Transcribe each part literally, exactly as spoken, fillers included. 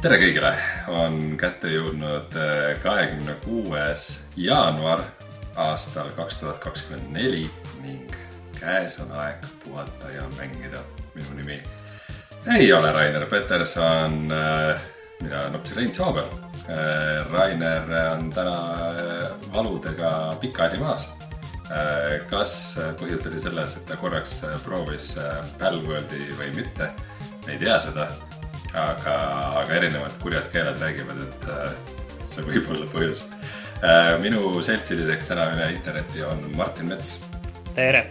tere kõigile, on kätte jõudnud kahekümne kuues jaanuar aastal kaks tuhat kakskümmend neli ning käes on aeg puhata ja mängida. Minu nimi ei ole Rainer Peterson, mina on hoopis Rein Soobel. Rainer on täna valudega pikali maas. Kas põhjus oli selles, et ta korraks proovis Palworldi või mitte, ei tea seda. Aga, aga erinevad kurjad keeled räägivad, et see võib olla põhjus. Minu seltsiliseks täna üle interneti on Martin Mets. Tere!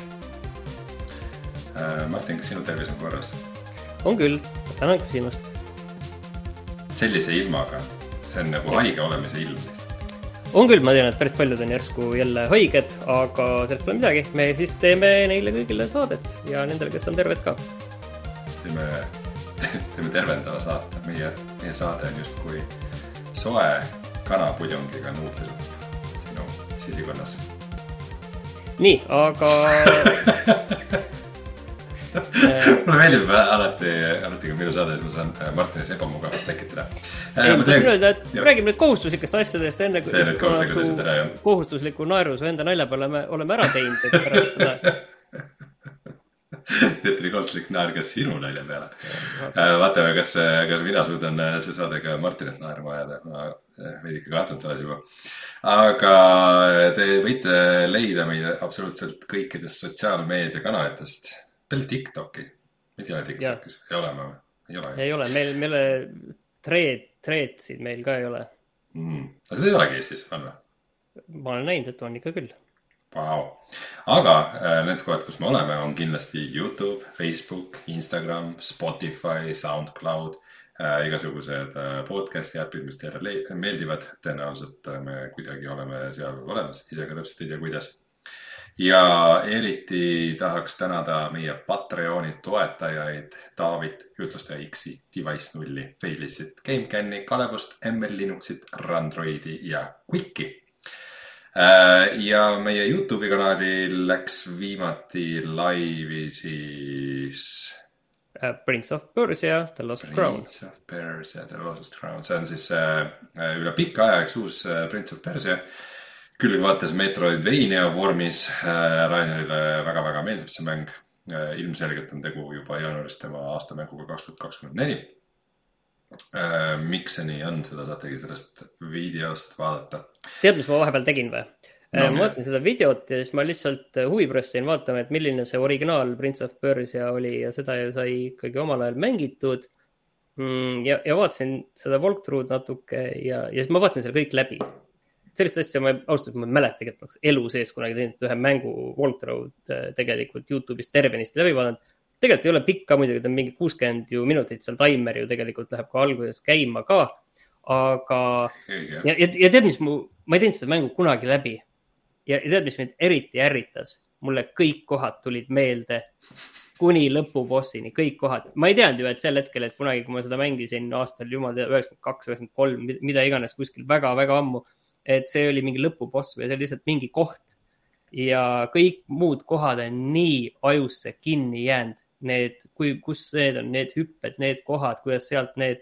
Martin, kas sinu tervis on korras? On küll, tänan küsimust. Sellise ilmaga, see on nagu haige olemise ilm. On küll, ma tean, et päris paljud on järsku jälle haiged, aga sellest pole midagi. Me siis teeme neile kõigile saadet ja nendele, kes on terved ka. Teeme... teeme tervendava saate. Meie, meie saade on just kui soe kanapudjongiga nuudlisupp sinu sisikonnas. Nii, aga... Mulle meeldib alati, alati kui minu saades ma saan Martinis ebamugavalt tekitada. Ei, ma tahan öelda, et räägime nüüd kohustuslikest asjadest enne kui ära, kohustusliku naeru su enda nalja peale oleme, oleme ära teinud. Et pärast seda... Nüüd oli kohustuslik naer kas sinu nalja peale. Vaatame, kas, kas mina suudan see saade ka Martinit naerma ajada. Ma veidi ikka kahtnud selles juba. Aga te võite leida meid absoluutselt kõikidest sotsiaalmeedia kanalitest. Peale TikToki. Meid ei ole TikTokis. Ei ole me? Ei ole. Ei ole. Meil, meile treed, treedsid meil ka ei ole. Mm. Aga seda ei olegi Eestis, on või? Ma olen näinud, et on ikka küll. Wow. Aga need kohad, kus me oleme, on kindlasti YouTube, Facebook, Instagram, Spotify, SoundCloud, äh, igasugused podcasti äpid, mis teile le- meeldivad. Tõenäoliselt me kuidagi oleme seal olemas, ise ka täpselt ei tea kuidas. Ja eriti tahaks tänada meie Patreoni toetajaid David, Jutlustaja X-i, Device nulli, Failicit, GameCanni, Kalevust, M L Linuxit, Randroidi ja Quicki. Ja meie YouTube'i kanalil läks viimati laivi siis uh, Prince of Persia, The Lost Crown. Prince of Persia, The Lost Crown. See on siis uh, üle pikka aja üks uus uh, Prince of Persia. Küll vaates Metroidvania vormis. Uh, Rainerile väga-väga meeldib see mäng. Uh, ilmselgelt on tegu juba jaanuarist tema aastamänguga kaks tuhat kakskümmend neli. Uh, miks see nii on, seda saategi sellest videost vaadata. Tead, mis ma vahepeal tegin või? No, ma vaatasin seda videot ja siis ma lihtsalt huvipärast jäin vaatama, et milline see originaal Prince of Persia oli ja seda ju sai ikkagi omal ajal mängitud. Ja, ja vaatasin seda walkthrough'd natuke ja, ja siis ma vaatasin selle kõik läbi. Sellist asja ma ausalt, ma mäletagi, et ma elu sees kunagi teinud ühe mängu walkthrough'd tegelikult YouTube'is tervenisti läbi vaadanud. Tegelikult ei ole pikk ka muidugi, ta on mingi kuuskümmend ju minutit, seal timer ju tegelikult läheb ka alguses käima ka, aga ja, ja, ja tead, mis mu, ma ei teinud seda mängu kunagi läbi ja, ja tead, mis mind eriti ärritas, mulle kõik kohad tulid meelde kuni lõpubossini, kõik kohad. Ma ei teadnud ju, et sel hetkel, et kunagi, kui ma seda mängisin aastal jumal üheksakümmend kaks üheksakümmend kolm, mida iganes kuskil väga-väga ammu, et see oli mingi lõpuboss või see oli lihtsalt mingi koht ja kõik muud kohad on nii ajusse kinni jäänud. Need, kui, kus need on, need hüpped, need kohad, kuidas sealt need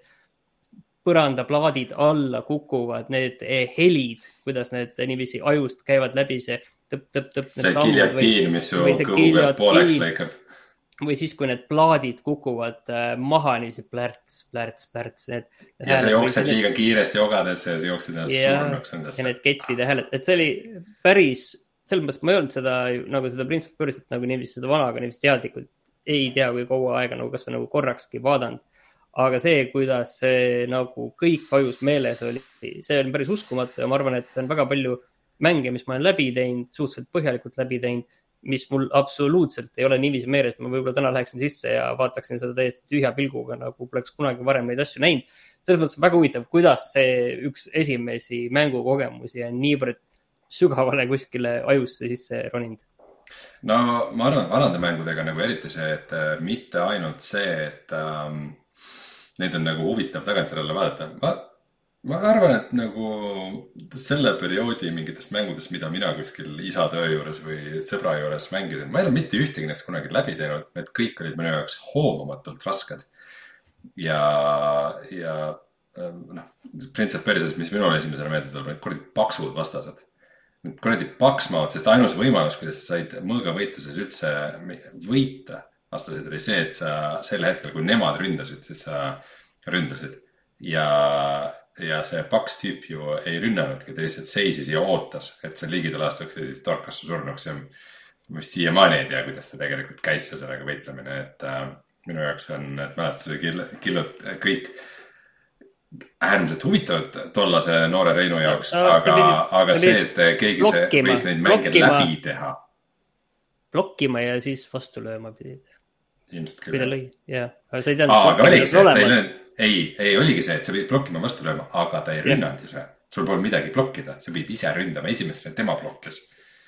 põrandaplaadid alla kukuvad, need helid, kuidas need niiviisi ajust käivad läbi see tõp, tõp, tõp. See giljotiin, mis su kõhu pooleks lõikab. Või siis, kui need plaadid kukuvad maha, niiviisi plärts, plärts, plärts. Need, ja sa jooksed liiga kiiresti ogadesse ja sa jooksid ennast surnuks endasse. Ja need kettide hääled, et see oli päris, selles mõttes ma ei olnud seda, nagu seda Prince of Persiat nagu niiviisi seda vanaga niiviisi teadlikult ei tea, kui kaua aega nagu kas või nagu korrakski vaadanud. Aga see, kuidas see nagu kõik ajus meeles oli, see on päris uskumatu ja ma arvan, et on väga palju mänge, mis ma olen läbi teinud, suhteliselt põhjalikult läbi teinud, mis mul absoluutselt ei ole niiviisi meeles, et ma võib-olla täna läheksin sisse ja vaataksin seda täiesti tühja pilguga, nagu poleks kunagi varem neid asju näinud. Selles mõttes väga huvitav, kuidas see üks esimesi mängukogemusi on niivõrd sügavale kuskile ajusse sisse roninud. No ma arvan, vanade mängudega nagu eriti see, et mitte ainult see, et ähm, neid on nagu huvitav tagantjärele vaadata. Ma, ma arvan, et nagu selle perioodi mingitest mängudest, mida mina kuskil isa töö juures või sõbra juures mängisin, ma ei ole mitte ühtegi neist kunagi läbi teinud, need kõik olid minu jaoks hoomamatult rasked. Ja, ja noh, Prince of Persias, mis minul esimesena meelde tuleb, need kuradi paksud vastased. Need kuradi paksmaad, sest ainus võimalus, kuidas sa said mõõgavõitluses üldse võita vastaseid oli see, et sa sel hetkel, kui nemad ründasid, siis sa ründasid. Ja, ja see paks tüüp ju ei rünnanudki, ta lihtsalt seisis ja ootas, et see ligidal aastaks ja siis torkas su surnuks ja mis siiamaani ei tea, kuidas ta tegelikult käis ja sellega võitlemine, et äh, minu jaoks on need mälestuse killud kõik äärmiselt huvitavad tollase noore Reinu jaoks, no, aga, aga see, et keegi blokkima, võis neid mänge blokkima, läbi teha. Blokkima ja siis vastu lööma pidid. Ilmselt küll. Jah, aga sa ei teadnud. Aga oligi see, et ei löönud. Ei, ei oligi see, et sa pidid blokkima vastu lööma, aga ta ei rünnanud ise. Sul pole midagi blokkida, sa pidid ise ründama. Esimesena tema blokkis.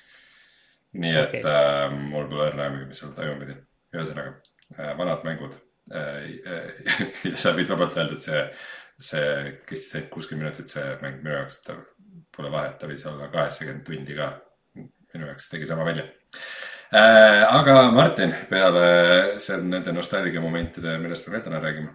Nii et okay. äh, mul pole õrnäemigi, mis sul tajuma pidi. Ühesõnaga, äh, vanad mängud. Äh, äh, ja sa võid vabalt öelda, et see, see kestis ainult kuuskümmend minutit, see mäng minu jaoks, ta pole vahet, ta võis olla kaheksakümmend tundi ka. Minu jaoks tegi sama välja. Äh, aga Martin, peale see nende nostalgia momentide, millest me täna räägime?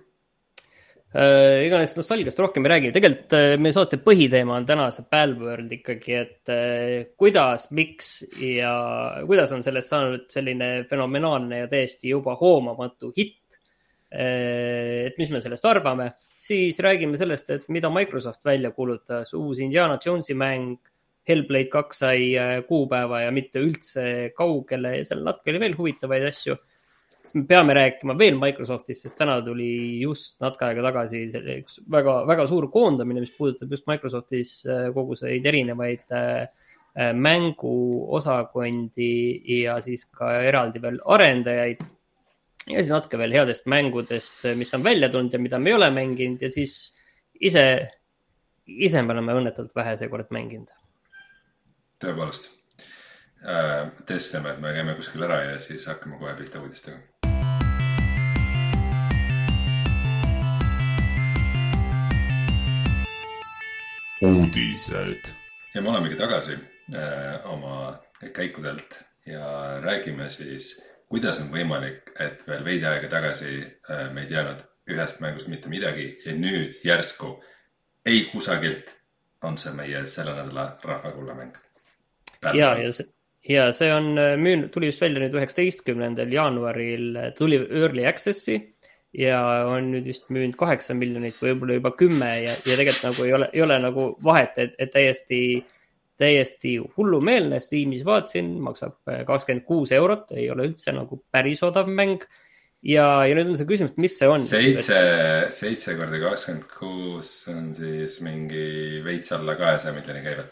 Äh, iganes nostalgiast rohkem ei räägi. Tegelikult äh, meie saate põhiteema on täna see Palworld ikkagi, et äh, kuidas, miks ja kuidas on sellest saanud selline fenomenaalne ja täiesti juba hoomamatu hitt. Äh, et mis me sellest arvame. Siis räägime sellest, et mida Microsoft välja kuulutas. Uus Indiana Jonesi mäng, Hellblade kaks sai kuupäeva ja mitte üldse kaugele ja seal natuke oli veel huvitavaid asju. Siis me peame rääkima veel Microsoftist, sest täna tuli just natuke aega tagasi üks väga, väga suur koondamine, mis puudutab just Microsoftis kogu seid erinevaid mängu osakondi ja siis ka eraldi veel arendajaid. Ja siis natuke veel headest mängudest, mis on välja tulnud ja mida me ei ole mänginud ja siis ise, ise me oleme õnnetult vähe seekord mänginud. Tõepoolest. Äh, testime, et me käime kuskil ära ja siis hakkame kohe pihta uudistega. Uudised. Ja me olemegi tagasi äh, oma käikudelt ja räägime siis, kuidas on võimalik, et veel veidi aega tagasi äh, me ei teadnud ühest mängust mitte midagi ja nüüd järsku ei kusagilt on see meie selle nädala rahvakulla mäng. Ja, ja, see, ja see on müün, tuli just välja nüüd üheksateistkümnendal jaanuaril, tuli Early Accessi ja on nüüd just müünud kaheksa miljonit või võib-olla juba kümme ja, ja tegelikult nagu ei ole, ei ole nagu vahet, et, et täiesti, täiesti hullumeelne. Steamis vaatasin, maksab kakskümmend kuus eurot, ei ole üldse nagu päris odav mäng. Ja, ja nüüd on see küsimus, mis see on? Seitse, seitse korda kakskümmend kuus on siis mingi veits alla kahesaja miljoni käivet.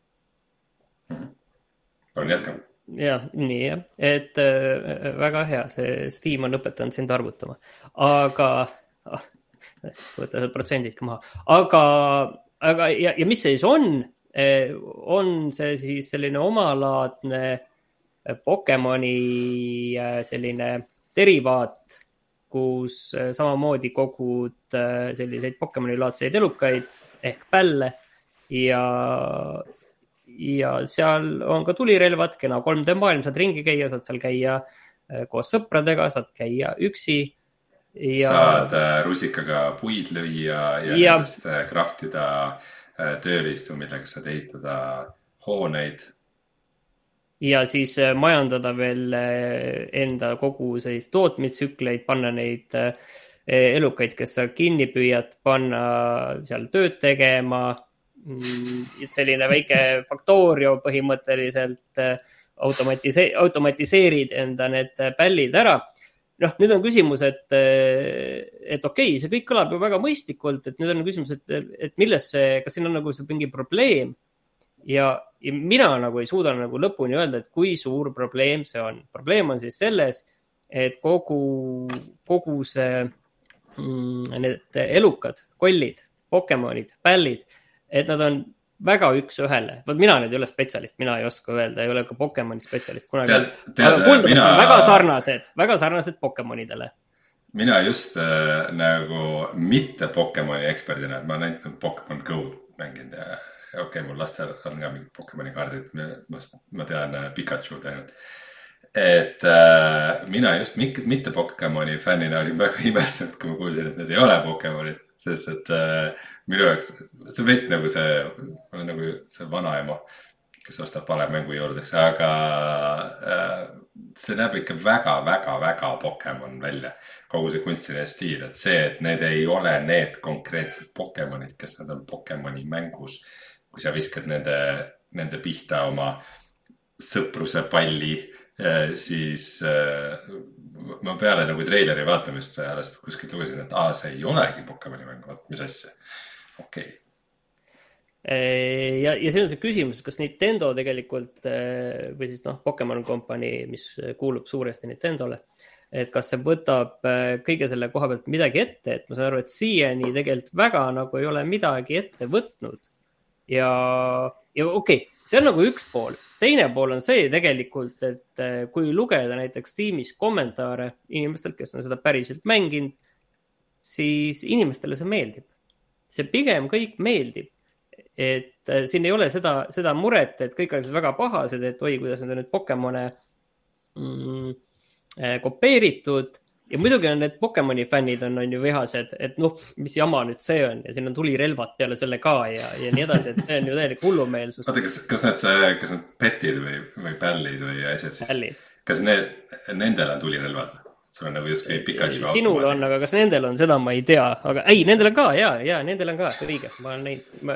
Palun jätkame. Ja, nii jah, et äh, väga hea, see Steam on õpetanud sind arvutama, aga ah, võtta see protsendid ka maha, aga, aga ja, ja mis see siis on, on see siis selline omalaadne Pokemoni selline derivaat, kus samamoodi kogud selliseid Pokemoni laadseid elukaid ehk pälle ja ja seal on ka tulirelvad, kena kolm D maailm, saad ringi käia, saad seal käia koos sõpradega, saad käia üksi. Ja... Saad rusikaga puid lüüa ja, ja nendest kraftida tööriistu, millega saad ehitada hooneid. Ja siis majandada veel enda kogu sellist tootmitsükleid, panna neid elukaid, kes sa kinni püüad, panna seal tööd tegema. Selline väike faktoorio põhimõtteliselt automatise- automatiseerid enda need pällid ära. Noh, nüüd on küsimus, et, et okei, see kõik kõlab ju väga mõistlikult, et nüüd on küsimus, et, et milles see, kas siin on nagu see mingi probleem ja, ja mina nagu ei suuda nagu lõpuni öelda, et kui suur probleem see on. Probleem on siis selles, et kogu, kogu see mm, need elukad, kollid, Pokemonid, pällid, et nad on väga üks ühele. Võt mina nüüd ei ole spetsialist, mina ei oska öelda, ei ole ka Pokemoni spetsialist kunagi. Tead, tead, aga kuuldavasti mina... väga sarnased, väga sarnased Pokemonidele. Mina just äh, nagu mitte Pokemoni eksperdina, ma olen näinud Pokemon Go mänginud ja okei, okay, mul lastel on ka mingid Pokemoni kaardid, ma, ma tean äh, Pikachu teinud. Et äh, mina just mitte Pokemoni fännina olin väga imestanud, kui ma kuulsin, et need ei ole Pokemonid. sest et äh, minu jaoks, see veits nagu see, ma olen nagu see vanaema, kes ostab vale mängu jõuludeks, aga äh, see näeb ikka väga, väga, väga Pokemon välja. Kogu see kunstiline stiil, et see, et need ei ole need konkreetsed Pokemonid, kes nad on Pokemoni mängus. Kui sa viskad nende, nende pihta oma sõpruse palli, siis ma peale nagu treileri vaatamist alles kuskilt lugesin, et aa, see ei olegi Pokemoni mäng, vaat mis asja. Okei. Okay. Ja, ja see on see küsimus, kas Nintendo tegelikult, või siis noh, Pokemon Company, mis kuulub suuresti Nintendole, et kas see võtab kõige selle koha pealt midagi ette, et ma saan aru, et siiani tegelikult väga nagu ei ole midagi ette võtnud. Ja, ja okei, okay, see on nagu üks pool. Teine pool on see tegelikult, et kui lugeda näiteks tiimis kommentaare inimestelt, kes on seda päriselt mänginud, siis inimestele see meeldib. See pigem kõik meeldib. Et siin ei ole seda, seda muret, et kõik oleksid väga pahased, et oi, kuidas on nüüd Pokemone mm, kopeeritud. Ja muidugi on need Pokemoni fännid on, on ju vihased, et noh, mis jama nüüd see on ja siin on tulirelvad peale selle ka ja, ja nii edasi, et see on ju täielik hullumeelsus. Oota, kas, kas need, kas need petid või, või pällid või asjad siis, Pälli. Kas need, nendel on tulirelvad? See on nagu just Pikachu. Sinul on, aga kas nendel on, seda ma ei tea, aga ei, nendel on ka, jaa, jaa, nendel on ka, õige, ma olen neid, ma,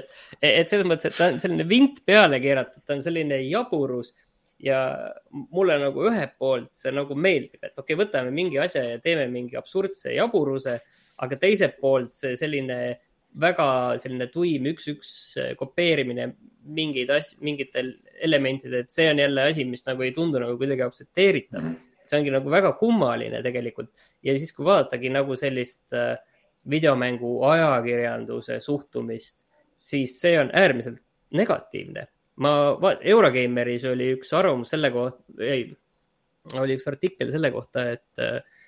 et selles mõttes, et ta on selline vint peale keeratud, ta on selline jaburus ja mulle nagu ühe poolt see nagu meeldib, et okei, okay, võtame mingi asja ja teeme mingi absurdse jaburuse, aga teiselt poolt see selline väga selline tuim üks-üks kopeerimine mingid as, mingitel elementid, et see on jälle asi, mis nagu ei tundu nagu kuidagi aktsepteeritav. Mm-hmm. See ongi nagu väga kummaline tegelikult. Ja siis, kui vaadatagi nagu sellist videomängu ajakirjanduse suhtumist, siis see on äärmiselt negatiivne. Ma, Eurogameris oli üks arvamus selle kohta, ei, oli üks artikkel selle kohta, et,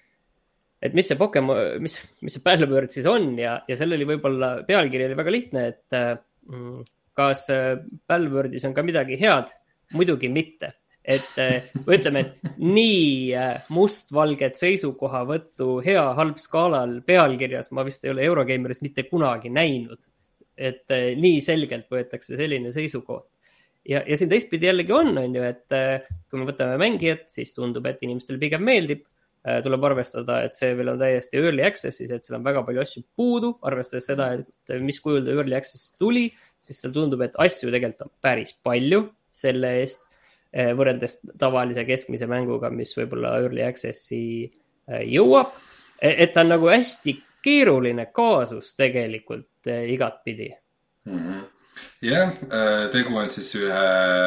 et mis see Pokemon, mis, mis see Battlebird siis on ja, ja selle oli võib-olla, pealkiri oli väga lihtne, et kas Battlebirdis on ka midagi head? Muidugi mitte. Et ütleme, et nii mustvalget seisukohavõttu hea halb skaalal pealkirjas ma vist ei ole Eurogameris mitte kunagi näinud. Et nii selgelt võetakse selline seisukoht. Ja, ja siin teistpidi jällegi on, on ju, et kui me võtame mängijat, siis tundub, et inimestele pigem meeldib. Tuleb arvestada, et see veel on täiesti early access'is, et seal on väga palju asju puudu. Arvestades seda, et mis kujul ta early access tuli, siis seal tundub, et asju tegelikult on päris palju selle eest. Võrreldes tavalise keskmise mänguga, mis võib-olla early access'i jõuab, et ta on nagu hästi keeruline kaasus tegelikult igat pidi. Mm-hmm. Jah, tegu on siis ühe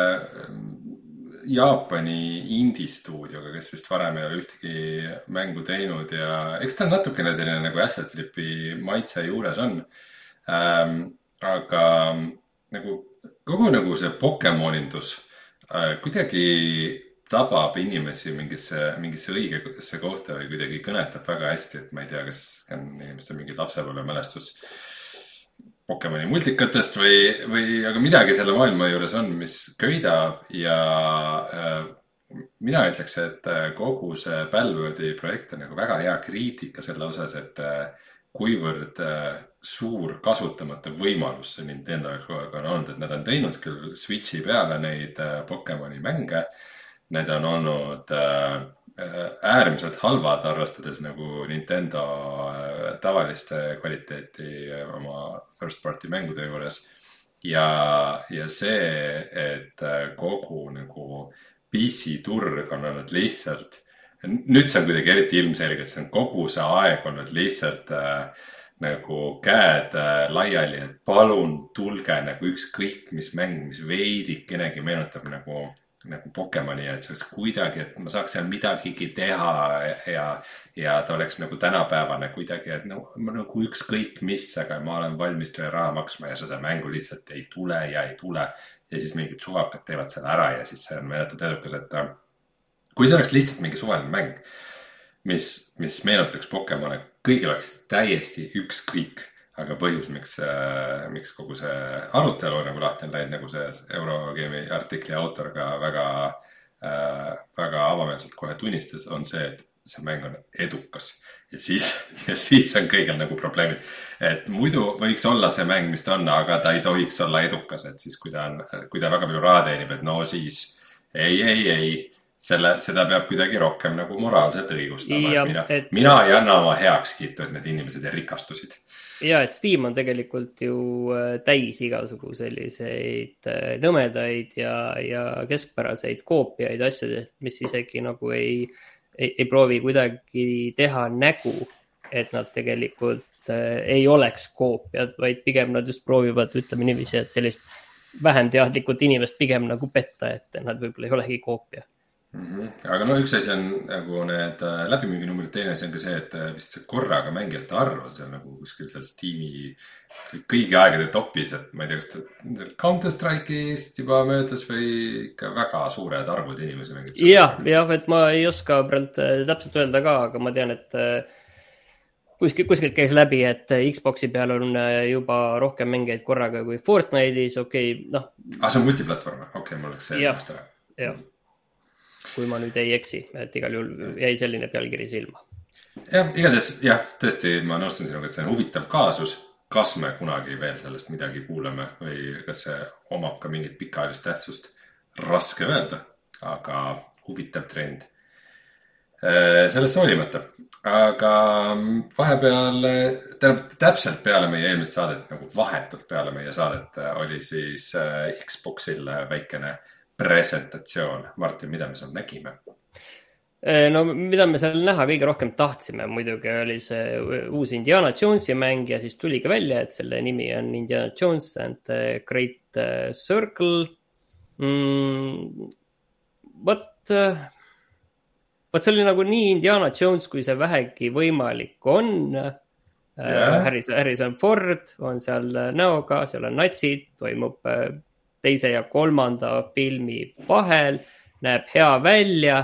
Jaapani indie-stuudioga, kes vist varem ei ole ühtegi mängu teinud ja eks ta natukene selline nagu asset flipi maitse juures on. Ähm, aga nagu kogu nagu see Pokemonindus kuidagi tabab inimesi mingisse, mingisse õigesse kohta või kuidagi kõnetab väga hästi, et ma ei tea, kas on inimestel mingi lapsepõlve mälestus Pokemoni multikatest või, või aga midagi selle maailma juures on, mis köidab ja äh, mina ütleks, et kogu see Battlebirdi projekt on nagu väga hea kriitika selle osas, et äh, kuivõrd äh, suur kasutamata võimalus see Nintendo on olnud, et nad on teinud küll Switchi peale neid Pokemoni mänge. Need on olnud äärmiselt halvad, arvestades nagu Nintendo tavaliste kvaliteeti oma first party mängude juures. Ja, ja see, et kogu nagu P C-turg on olnud lihtsalt, nüüd see on kuidagi eriti ilmselge, et see on kogu see aeg olnud lihtsalt nagu käed laiali, et palun tulge nagu ükskõik mis mäng, mis veidikenegi meenutab nagu, nagu Pokemoni, et see oleks kuidagi, et ma saaks seal midagigi teha ja, ja ta oleks nagu tänapäevane kuidagi, et nagu, nagu ükskõik mis, aga ma olen valmis teile raha maksma ja seda mängu lihtsalt ei tule ja ei tule. Ja siis mingid suvakad teevad selle ära ja siis see on meeletult edukas, et kui see oleks lihtsalt mingi suvaline mäng, mis, mis meenutaks Pokemone, kõigil oleks täiesti ükskõik, aga põhjus, miks, miks kogu see arutelu nagu lahti on läinud, nagu see Eurogame'i artikli autor ka väga, väga avameelselt kohe tunnistas, on see, et see mäng on edukas ja siis, ja siis on kõigil nagu probleemid. Et muidu võiks olla see mäng, mis ta on, aga ta ei tohiks olla edukas, et siis kui ta on, kui ta väga palju raha teenib, et no siis ei, ei, ei, selle, seda peab kuidagi rohkem nagu moraalselt õigustama. Ja, mina, et... mina ei anna oma heakskiitu, et need inimesed ei rikastusid. Ja, et Steam on tegelikult ju täis igasugu selliseid nõmedaid ja, ja keskpäraseid koopiaid asjadest, mis isegi nagu ei, ei, ei proovi kuidagi teha nägu, et nad tegelikult ei oleks koopiad, vaid pigem nad just proovivad, ütleme niiviisi, et sellist vähem teadlikult inimest pigem nagu petta, et nad võib-olla ei olegi koopia. Mm-hmm. Aga no üks asi on nagu need läbimüüginumbrid, teine asi on ka see, et vist see korraga mängijate arv on seal nagu kuskil seal Steam'i kõigi aegade topis, et ma ei tea, kas ta Counter-Strike'ist juba möödas või ikka väga suured arvud inimesi mängid. Jah, jah, et ma ei oska praegu täpselt öelda ka, aga ma tean, et kuskil, kuskilt käis läbi, et Xboxi peal on juba rohkem mängijaid korraga kui Fortnite'is, okei, okay, noh. Ah, see on multiplatvorm, okei, okay, mul oleks see ennast ära. Jah. Kui ma nüüd ei eksi, et igal juhul jäi selline pealkiri silma. Jah, igatahes, jah, tõesti, ma nõustun sinuga, et see on huvitav kaasus. Kas me kunagi veel sellest midagi kuuleme või kas see omab ka mingit pikaajalist tähtsust? Raske öelda, aga huvitav trend. Sellest hoolimata. Aga vahepeal, täpselt peale meie eelmist saadet, nagu vahetult peale meie saadet, oli siis Xboxil väikene presentatsioon. Martin, mida me seal nägime? No, mida me seal näha kõige rohkem tahtsime, muidugi oli see uus Indiana Jonesi mäng ja siis tuligi välja, et selle nimi on Indiana Jones and the Great Circle. Mm, võt, võt see oli nagu nii Indiana Jones, kui see vähegi võimalik on. Yeah. Harrison, Harrison Ford on seal näoga, seal on natsid, toimub teise ja kolmanda filmi vahel, näeb hea välja,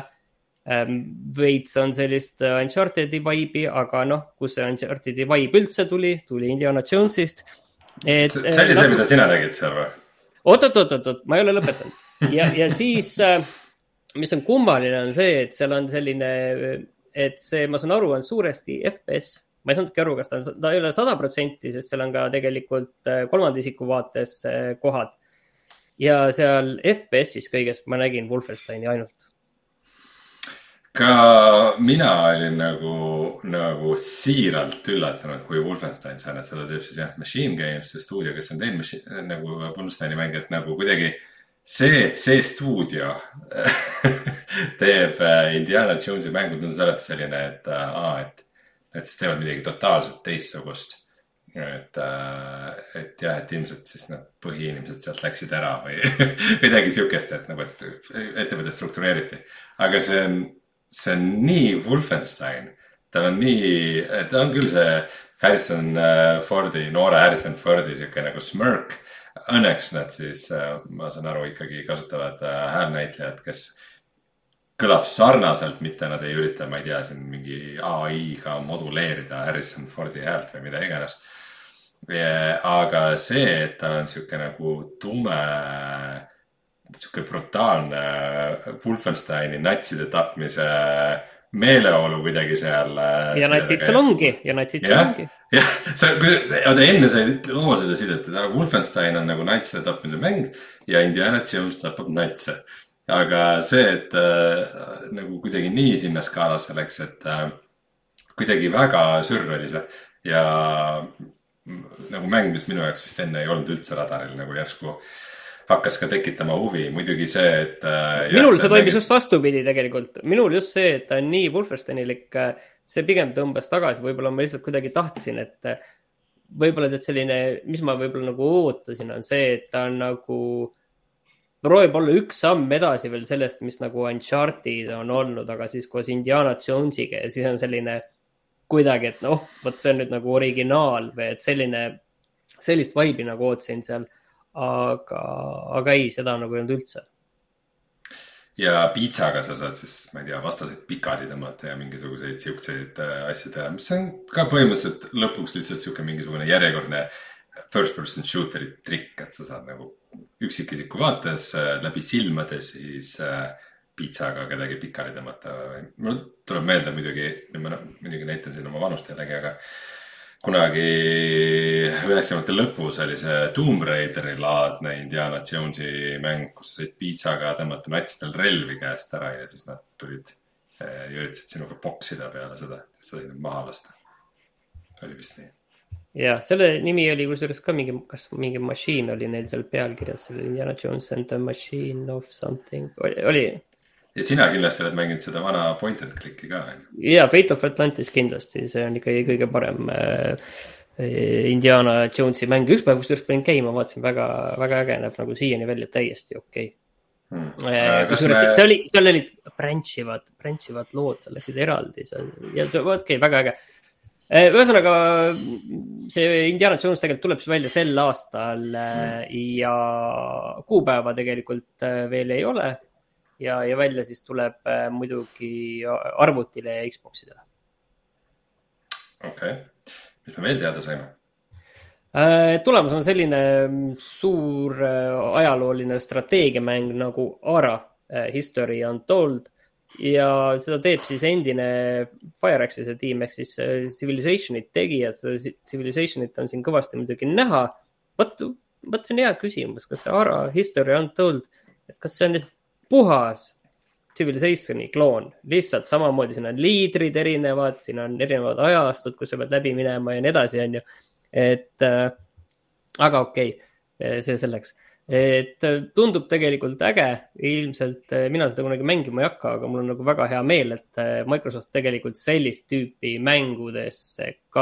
veits on sellist Uncharted'i vibe'i, aga noh, kus see Uncharted'i vibe üldse tuli, tuli Indiana Jonesist. Et, see oli see, mida sina nägid seal või? Oot, oot, oot, oot, ma ei ole lõpetanud. Ja, ja siis, mis on kummaline, on see, et seal on selline, et see, ma saan aru, on suuresti F P S. Ma ei saanudki aru, kas ta, on, ta ei ole sada protsenti, sest seal on ka tegelikult kolmandisiku vaates kohad. Ja seal F P S-is kõigest ma nägin Wolfensteini ainult. Ka mina olin nagu, nagu siiralt üllatunud, kui Wolfenstein saan, et seda teeb siis jah, Machine Games, see stuudio, kes on teinud machine, nagu Wolfensteini mängijat, nagu kuidagi see, et see stuudio teeb Indiana Jonesi mängud, on sellelt selline, et, aa, et, et siis teevad midagi totaalselt teistsugust. Et, et jah, et ilmselt siis need põhiinimesed sealt läksid ära või midagi siukest, et nagu, et ettevõte struktureeriti. Aga see on, see on nii Wolfenstein. Ta on nii, ta on küll see Harrison Fordi, noore Harrison Fordi siuke nagu smirk. Õnneks nad siis, ma saan aru, ikkagi kasutavad häälnäitlejad, kes kõlab sarnaselt, mitte nad ei ürita, ma ei tea, siin mingi A I-ga moduleerida Harrison Fordi häält või mida iganes. Ja, aga see, et ta on siuke nagu tume, siuke brutaalne Wolfensteini natside tapmise meeleolu kuidagi seal. Ja natsid seal ongi, ja natsid seal ongi. Jah, sa, enne sa loo seda sidet, et Wolfenstein on nagu natside tapmise mäng ja Indiana Jones tapab natse. Aga see, et äh, nagu kuidagi nii sinna skaalasse läks, et äh, kuidagi väga sürr oli see ja nagu mäng, mis minu jaoks vist enne ei olnud üldse radaril, nagu järsku hakkas ka tekitama huvi. Muidugi see, et äh, minul see toimis just vastupidi tegelikult. Minul just see, et ta on nii Wolfensteinilik, see pigem tõmbas tagasi. Võib-olla ma lihtsalt kuidagi tahtsin, et võib-olla et selline, mis ma võib-olla nagu ootasin, on see, et ta on nagu proovib olla üks samm edasi veel sellest, mis nagu Uncharted on olnud, aga siis koos Indiana Jonesiga ja siis on selline kuidagi, et noh, võt see on nüüd nagu originaal või et selline, sellist vibe'i nagu ootasin seal, aga, aga ei, seda nagu ei olnud üldse. Ja piitsaga sa saad siis, ma ei tea, vastaseid pikali tõmmata ja mingisuguseid siukseid asju teha, mis on ka põhimõtteliselt lõpuks lihtsalt siuke mingisugune järjekordne first person shooter'i trikk, et sa saad nagu üksikisiku vaates läbi silmade siis piitsaga kedagi pikali tõmmata. Mul tuleb meelde muidugi, ma muidugi näitan siin oma vanust jällegi, aga kunagi üheksakümnendate lõpus oli see Tomb Raideri laadne Indiana Jonesi mäng, kus said piitsaga tõmmata natsidel relvi käest ära ja siis nad tulid ja üritasid sinuga boksida peale seda, siis said need maha lasta. Oli vist nii. Ja, selle nimi oli kusjuures ka mingi, kas mingi machine oli neil seal pealkirjas, selle Indiana Jones and the Machine of something, oli. Ja sina kindlasti oled mänginud seda vana point and click'i ka. Ja, Fate of Atlantis kindlasti, see on ikka kõige parem äh, Indiana Jonesi mäng. Üks päev, kus just panin käima, vaatasin väga, väga äge, näeb nagu siiani välja täiesti okei. Okay. Hmm. Äh, kusjuures me... see oli, seal olid branchivad, branchivad lood, sa läksid eraldi ja see okei, okay, väga äge. Ühesõnaga, see Indiana Jones tegelikult tuleb välja sel aastal ja kuupäeva tegelikult veel ei ole ja, ja välja siis tuleb muidugi arvutile ja Xboxidele. Okei, okay. Mis me veel teada saime? Tulemus on selline suur ajalooline strateegiamäng nagu Ara History Untold. Ja seda teeb siis endine Fireaxise tiim ehk siis Civilizationit tegijad. Seda Civilizationit on siin kõvasti muidugi näha. Võt, võt see on hea küsimus, kas see Ara History Untold, et kas see on lihtsalt puhas Civilizationi kloon. Lihtsalt samamoodi siin on liidrid erinevad, siin on erinevad ajastud, kus sa pead läbi minema ja nii edasi on ju. Et, äh, aga okei, okay, see selleks. Et tundub tegelikult äge, ilmselt mina seda kunagi mängima ei hakka, aga mul on nagu väga hea meel, et Microsoft tegelikult sellist tüüpi mängudesse ka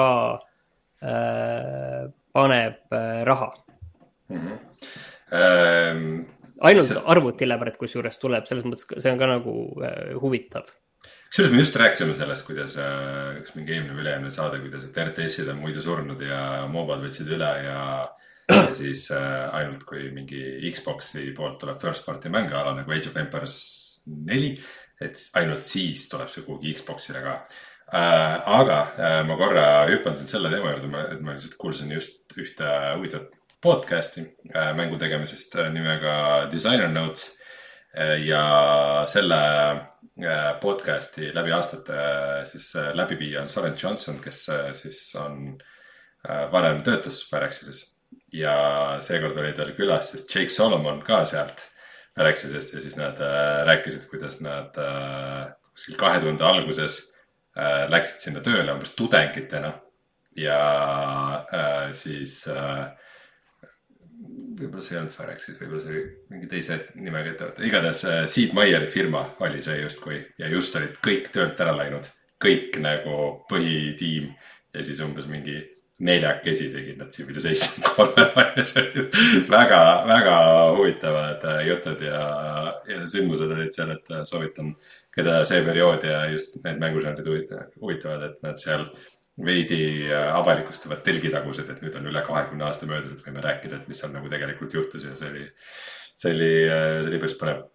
äh, paneb raha. Mm-hmm. Ähm, Ainult see... arvutile, kus juures tuleb, selles mõttes see on ka nagu äh, huvitav. Kusjuures me just rääkisime sellest, kuidas äh, mingi eelmine või eelmine saade, kuidas R T S-id on muidu surnud ja mobad võtsid üle ja ja siis äh, ainult kui mingi Xboxi poolt tuleb first party mänge ala nagu Age of Empires neli, et ainult siis tuleb see kuhugi Xboxile ka. Äh, aga äh, ma korra hüppan siin selle teema juurde, et ma lihtsalt kuulsin just ühte huvitavat podcasti äh, mängu tegemisest äh, nimega Designer Notes äh, ja selle äh, podcasti läbi aastate äh, siis äh, läbiviija on Soren Johnson, kes äh, siis on äh, varem töötas Fireaxises. Ja seekord oli tal külas siis Jake Solomon ka sealt Fireaxisest ja siis nad äh, rääkisid, kuidas nad äh, kuskil kahe tuhande alguses äh, läksid sinna tööle umbes tudengitena ja äh, siis äh, võib-olla see ei olnud Fireaxis, võib-olla see oli mingi teise nimega ettevõte. Igatahes äh, Sid Meier'i firma oli see justkui ja just olid kõik töölt ära läinud, kõik nagu põhitiim ja siis umbes mingi neljakesi tegid nad Civilization kolme väga, väga huvitavad jutud ja, ja sündmused olid seal, et soovitan, keda see periood ja just need mängužanrid huvitavad, et nad seal veidi avalikustavad telgitagused, et nüüd on üle kahekümne aasta möödud, et võime rääkida, et mis seal nagu tegelikult juhtus ja see oli, see oli, see oli päris põnev.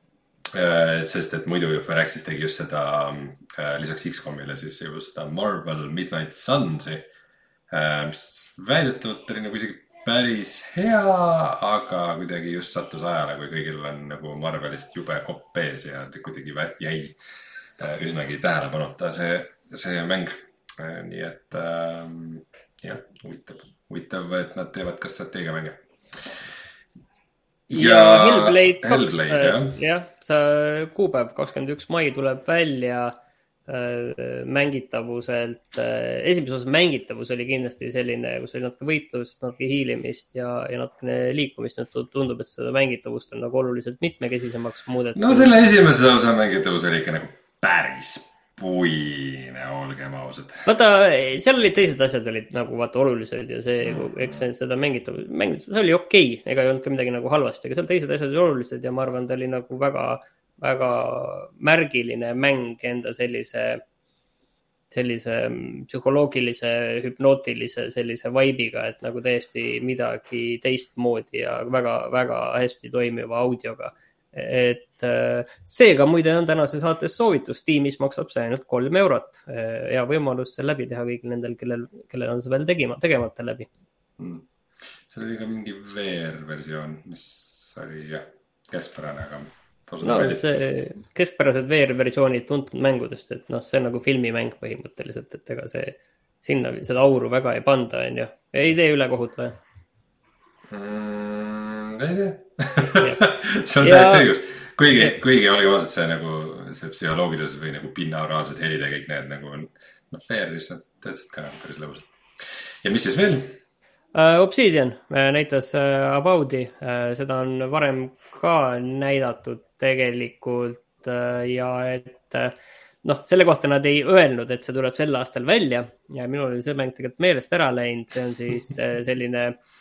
Sest, et muidu Fireaxis tegi just seda lisaks X COMile siis ju seda Marvel Midnight Sunsi, mis väidetavalt oli nagu isegi päris hea, aga kuidagi just sattus ajale, kui kõigil on nagu Marvelist jube kopp ees ja kuidagi jäi üsnagi tähelepanuta see, see mäng. Nii et jah, huvitav, huvitav, et nad teevad ka strateegiamänge. Ja, ja Hellblade kaks, jah, see kuupäev kakskümmend üks mai tuleb välja mängitavuselt. Esimeses osas mängitavus oli kindlasti selline, kus oli natuke võitlust, natuke hiilimist ja, ja natuke liikumist. Nüüd tundub, et seda mängitavust on nagu oluliselt mitmekesisemaks muudetud. No selle esimese osa mängitavus oli ikka nagu päris puine, olgem ausad. Vaata, seal olid teised asjad olid nagu vaata olulised ja see, eks seda mängitavus, mängitavus oli okei, ega ei olnud ka midagi nagu halvasti, aga seal teised asjad olid olulised ja ma arvan, ta oli nagu väga väga märgiline mäng enda sellise, sellise psühholoogilise, hüpnootilise sellise vaibiga, et nagu täiesti midagi teistmoodi ja väga, väga hästi toimiva audioga. Et seega muide on tänase saates soovitus. Steamis maksab see ainult kolm eurot ja võimalus see läbi teha kõigil nendel, kellel, kellel on see veel tegima, tegemata läbi. Hmm. See oli ka mingi V R-versioon, mis oli jah, keskpärane, aga no see keskpärased V R-versioonid tuntud mängudest, et noh, see on nagu filmimäng põhimõtteliselt, et ega see sinna seda auru väga ei panda, on ju. Ei tee ülekohut või? Mm, ei tee. See on täiesti õigus. Kuigi, kuigi oli osad see nagu see psühholoogilises või nagu binnauraalsed helid ja kõik need nagu noh, V R-is nad täitselt ka nagu päris lõbusad. Ja mis siis veel? Uh, Obsidian uh, näitas uh, Aboudi, uh, seda on varem ka näidatud tegelikult uh, ja et uh, noh, selle kohta nad ei öelnud, et see tuleb sel aastal välja ja minul oli see mäng tegelikult meelest ära läinud, see on siis uh, selline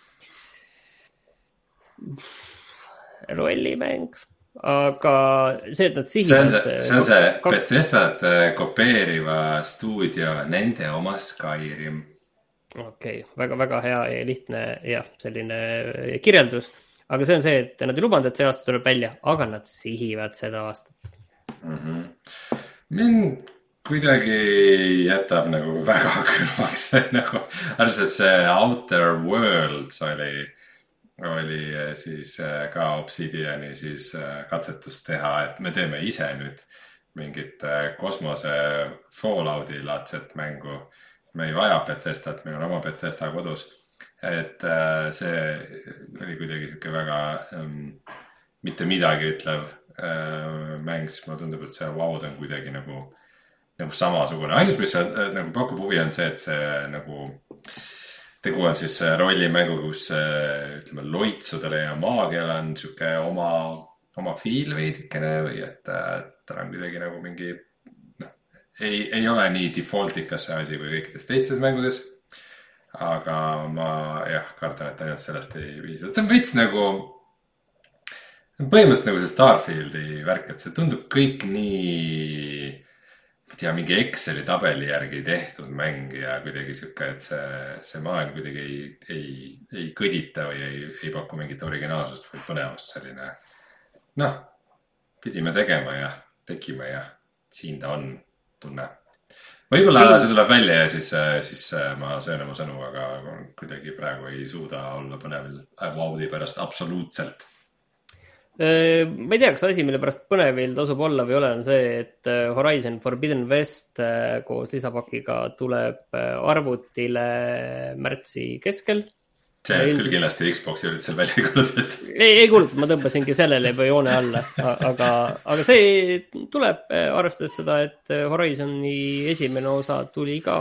rollimäng, aga see, et nad sihivad... See on see, see, on see kaks... Bethesdat kopeeriva stuudio, nende oma Skyrim. Okei, okay. väga, väga hea ja lihtne jah, selline kirjeldus. Aga see on see, et nad ei lubanud, et see aasta tuleb välja, aga nad sihivad seda aastat. Mm-hmm. Mind kuidagi jätab nagu väga kõrvaks. Nagu, arvestades see Outer Worlds oli, oli siis ka Obsidiani siis katsetus teha, et me teeme ise nüüd mingit kosmose Fallouti laadset mängu. Me ei vaja Bethesdat, meil on oma Bethesda kodus. Et äh, see oli kuidagi siuke väga ähm, mitte midagi ütlev äh, mäng, siis mulle tundub, et see WoW on kuidagi nagu, nagu samasugune. Ainus, mis äh, nagu pakub huvi on see, et see nagu tegu on siis rollimängu, kus äh, ütleme loitsudele ja maagiale on siuke oma, oma feel veidikene või et äh, ta on kuidagi nagu mingi Ei, ei ole nii defaultikas see asi kui kõikides teistes mängudes, aga ma jah, kardan, et ainult sellest ei viisa. See on veits nagu, põhimõtteliselt nagu see Starfieldi värk, et see tundub kõik nii, ma tea, mingi Exceli tabeli järgi tehtud mäng ja kuidagi siuke, et see, see maailm kuidagi ei, ei, ei kõdita või ei, ei paku mingit originaalsust või põnevust selline. Noh, pidime tegema ja tegime ja siin ta on. Tunne. Võib-olla see tuleb välja ja siis, siis ma söön oma sõnu, aga kuidagi praegu ei suuda olla põnevil WoW-di pärast absoluutselt. Ma ei tea, kas asi, mille pärast põnevil tasub olla või ole, on see, et Horizon Forbidden West koos lisapakiga tuleb arvutile märtsi keskel. See nüüd küll kindlasti Xbox'i olid seal välja kuulutud. Ei, ei kuulutud, ma tõmbasingi sellele juba joone alla, aga, aga see tuleb arvestades seda, et Horizoni esimene osa tuli ka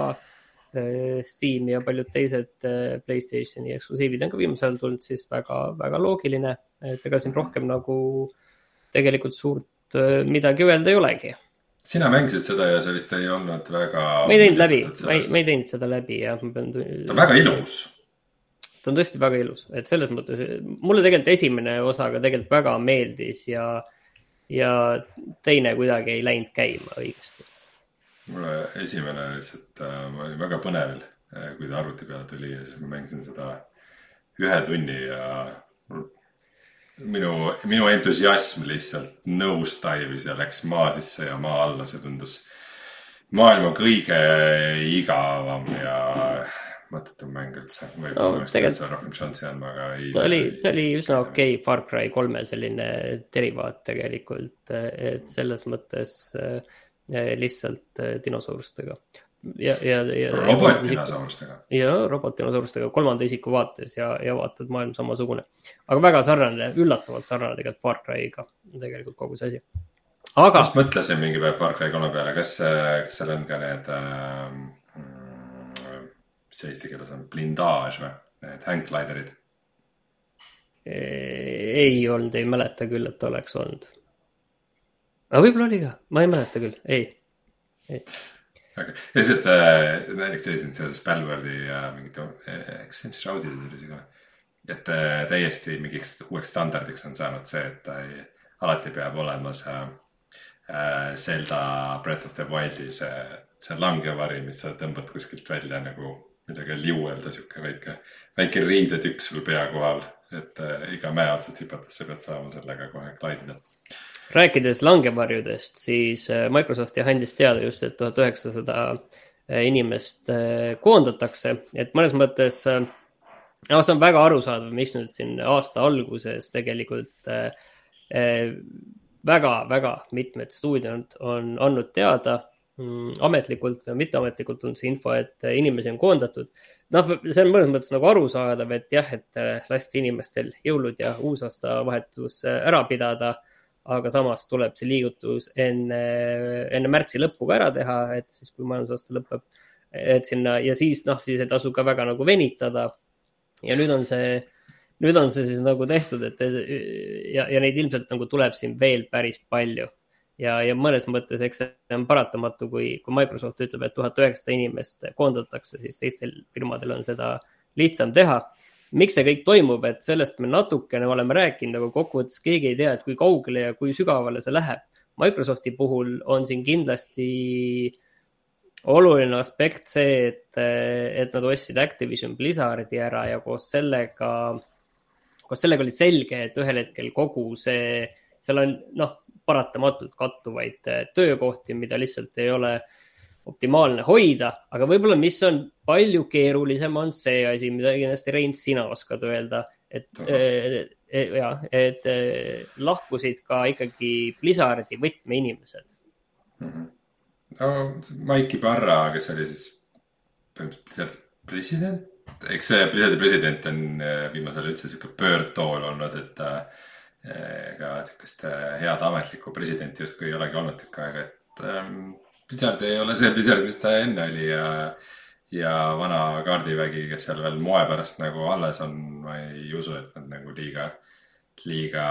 Steam ja paljud teised PlayStationi eksklusiivid on ka viimasel tulnud, siis väga, väga loogiline, et ega siin rohkem nagu tegelikult suurt midagi öelda ei olegi. Sina mängisid seda ja see vist ei olnud väga... Ma ei teinud läbi, ma ei, ma ei teinud seda läbi ja ma pean... Ta on väga ilus. Ta on tõesti väga ilus, et selles mõttes mulle tegelikult esimene osaga tegelikult väga meeldis ja, ja teine kuidagi ei läinud käima õigesti. Mulle esimene lihtsalt, ma olin väga põnevil, kui ta arvuti peale tuli ja siis ma mängisin seda ühe tunni ja minu, minu entusiasm lihtsalt nosedive'is ja läks maa sisse ja maa alla, see tundus maailma kõige igavam ja... mõttetu mäng üldse. No, tegelikult, rohkem šanssi andma, aga ei... Ta oli, ta oli üsna okei okay, Far Cry kolme selline derivaat tegelikult, et selles mõttes lihtsalt dinosaurustega. Ja, ja, ja, robot-dinosaurustega. Ja robot-dinosaurustega kolmanda isiku vaates ja, ja vaatad maailm samasugune. Aga väga sarnane, üllatavalt sarnane tegelikult Far Cry'ga tegelikult kogu see asi. Aga... Just mõtlesin mingi päev Far Cry kolme peale, kas, kas seal on ka need... Äh, see eesti keeles on blindaaž või? Need hanggliderid? Ei olnud, ei mäleta küll, et oleks olnud. Aga võib-olla oli ka, ma ei mäleta küll, ei. ei. Okay. Ja lihtsalt äh, näiteks teisin seoses Palwordi ja mingit Exchange Shroudid oli see ka. Et äh, täiesti mingiks uueks standardiks on saanud see, et äh, alati peab olema see äh, Zelda Breath of the Wildi see, see langevari, mis sa tõmbad kuskilt välja nagu midagi liuelda, siuke väike, väike riidetükk sul pea kohal, et äh, iga mäe otsast hüpates sa pead saama sellega kohe klaidida. Rääkides langevarjudest, siis Microsoft andis teada just, et tuhat üheksasada inimest koondatakse, et mõnes mõttes no, see on väga arusaadav, mis nüüd siin aasta alguses tegelikult väga-väga mitmed stuudiod on andnud teada mm, ametlikult või mitteametlikult on see info, et inimesi on koondatud. Noh, see on mõnes mõttes nagu arusaadav, et jah, et lasti inimestel jõulud ja uusaasta vahetus ära pidada, aga samas tuleb see liigutus enne, enne märtsi lõppu ka ära teha, et siis kui majandusaasta lõpeb, et sinna ja siis, noh, siis ei tasu ka väga nagu venitada. Ja nüüd on see, nüüd on see siis nagu tehtud, et ja, ja neid ilmselt nagu tuleb siin veel päris palju. Ja, ja mõnes mõttes, eks see on paratamatu, kui, kui Microsoft ütleb, et tuhat üheksasada inimest koondatakse, siis teistel firmadel on seda lihtsam teha. Miks see kõik toimub, et sellest me natukene oleme rääkinud, aga kokkuvõttes keegi ei tea, et kui kaugele ja kui sügavale see läheb. Microsofti puhul on siin kindlasti oluline aspekt see, et, et nad ostsid Activision Blizzardi ära ja koos sellega, koos sellega oli selge, et ühel hetkel kogu see, seal on, noh, paratamatult kattuvaid töökohti, mida lihtsalt ei ole optimaalne hoida, aga võib-olla mis on palju keerulisem on see asi, mida kindlasti Rein, sina oskad öelda, et, et, ja, et lahkusid ka ikkagi Blizzardi võtme inimesed. Mm-hmm. No, Mike Ibarra, kes oli siis Blizzardi president, eks see Blizzardi president on viimasel üldse siuke pöördtool olnud, et ega sellist head ametlikku presidenti justkui ei olegi olnud tükk aega, et ähm, Blizzard ei ole see Blizzard, mis ta enne oli ja, ja vana kaardivägi, kes seal veel moe pärast nagu alles on, ma ei usu, et nad nagu liiga, liiga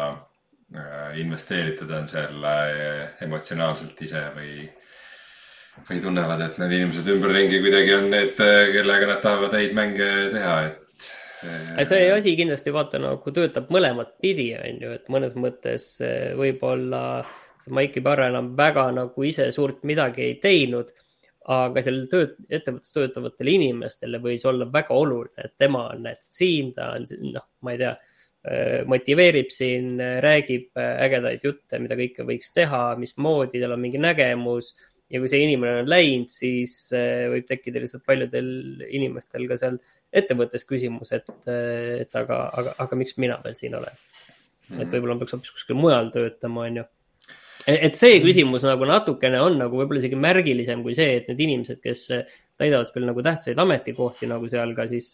äh, investeeritud on seal äh, emotsionaalselt ise või, või tunnevad, et need inimesed ümberringi kuidagi on need, kellega nad tahavad häid mänge teha, et see asi kindlasti vaata nagu töötab mõlemat pidi, on ju, et mõnes mõttes võib-olla see Mike Ibarra enam väga nagu ise suurt midagi ei teinud, aga sellel tööt, ettevõttes töötavatele inimestele võis olla väga oluline, et tema on et siin, ta on, noh, ma ei tea, motiveerib siin, räägib ägedaid jutte, mida kõike võiks teha, mismoodi, tal on mingi nägemus ja kui see inimene on läinud, siis võib tekkida lihtsalt paljudel inimestel ka seal ettevõttes küsimus, et, et aga, aga, aga miks mina veel siin olen? Mm-hmm. Et võib-olla peaks hoopis kuskil mujal töötama, on ju. Et see küsimus nagu natukene on nagu võib-olla isegi märgilisem kui see, et need inimesed, kes täidavad küll nagu tähtsaid ametikohti, nagu seal ka siis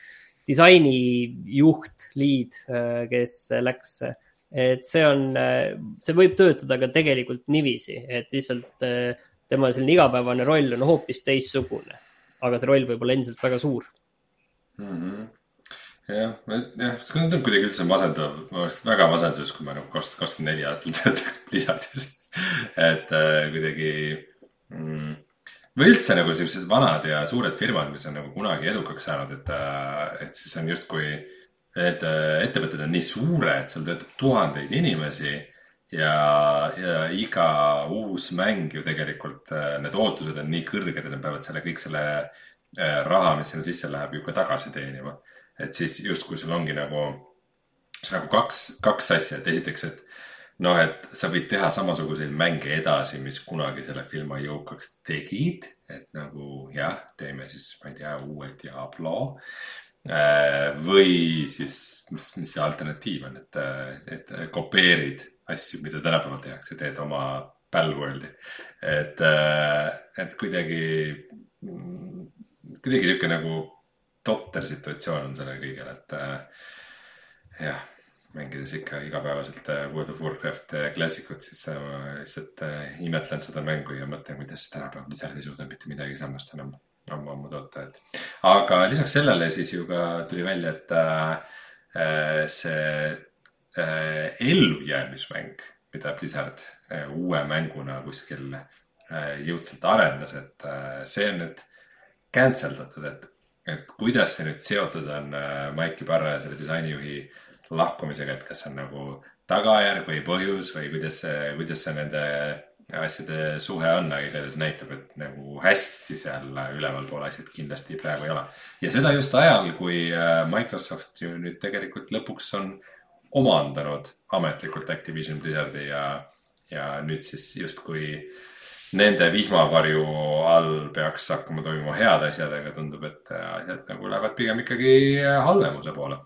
disainijuht, lead, kes läks, et see on, see võib töötada ka tegelikult niiviisi, et lihtsalt tema selline igapäevane roll on hoopis teissugune, aga see roll võib olla endiselt väga suur. Mm-hmm. jah, jah, see on kuidagi üldse masendav, ma oleks väga masendus, kui ma nagu kakskümmend neli aastal töötaks Blizzardis et äh, kuidagi mm, või üldse nagu sellised vanad ja suured firmad, mis on nagu kunagi edukaks saanud, et, äh, et siis on justkui et äh, ettevõtted on nii suure, et seal töötab tuhandeid inimesi ja, ja iga uus mäng ju tegelikult äh, need ootused on nii kõrged, et nad peavad selle kõik selle raha, mis sinna sisse läheb, ju ka tagasi teenima. Et siis justkui sul ongi nagu, nagu kaks, kaks asja, et esiteks, et noh, et sa võid teha samasuguseid mänge edasi, mis kunagi selle firma jõukaks tegid, et nagu jah, teeme siis, ma ei tea, uue Diablo või siis, mis, mis see alternatiiv on, et, et kopeerid asju, mida tänapäeval tehakse, teed oma Palworldi, et, et kuidagi kuidagi siuke nagu totter situatsioon on selle kõigel, et äh, jah, mängides ikka igapäevaselt World of Warcraft klassikut, siis ma lihtsalt äh, imetlen seda mängu ja mõtlen, kuidas tänapäeval Blizzard ei suuda mitte midagi sarnast enam ammu ammu toota. Et. Aga lisaks sellele siis ju ka tuli välja, et äh, see äh, ellujäämismäng, mida Blizzard äh, uue mänguna kuskil äh, jõudsalt arendas, et äh, see on nüüd cancel datud, et, et kuidas see nüüd seotud on Mike Ibarra ja selle disainijuhi lahkumisega, et kas on nagu tagajärg või põhjus või kuidas see, kuidas see nende asjade suhe on, aga igatahes näitab, et nagu hästi seal üleval pool asjad kindlasti praegu ei ole. Ja seda just ajal, kui Microsoft ju nüüd tegelikult lõpuks on omandanud ametlikult Activision Blizzardi ja, ja nüüd siis just kui nende vihmavarju all peaks hakkama toimuma head asjad, aga tundub, et asjad nagu lähevad pigem ikkagi halvemuse poole.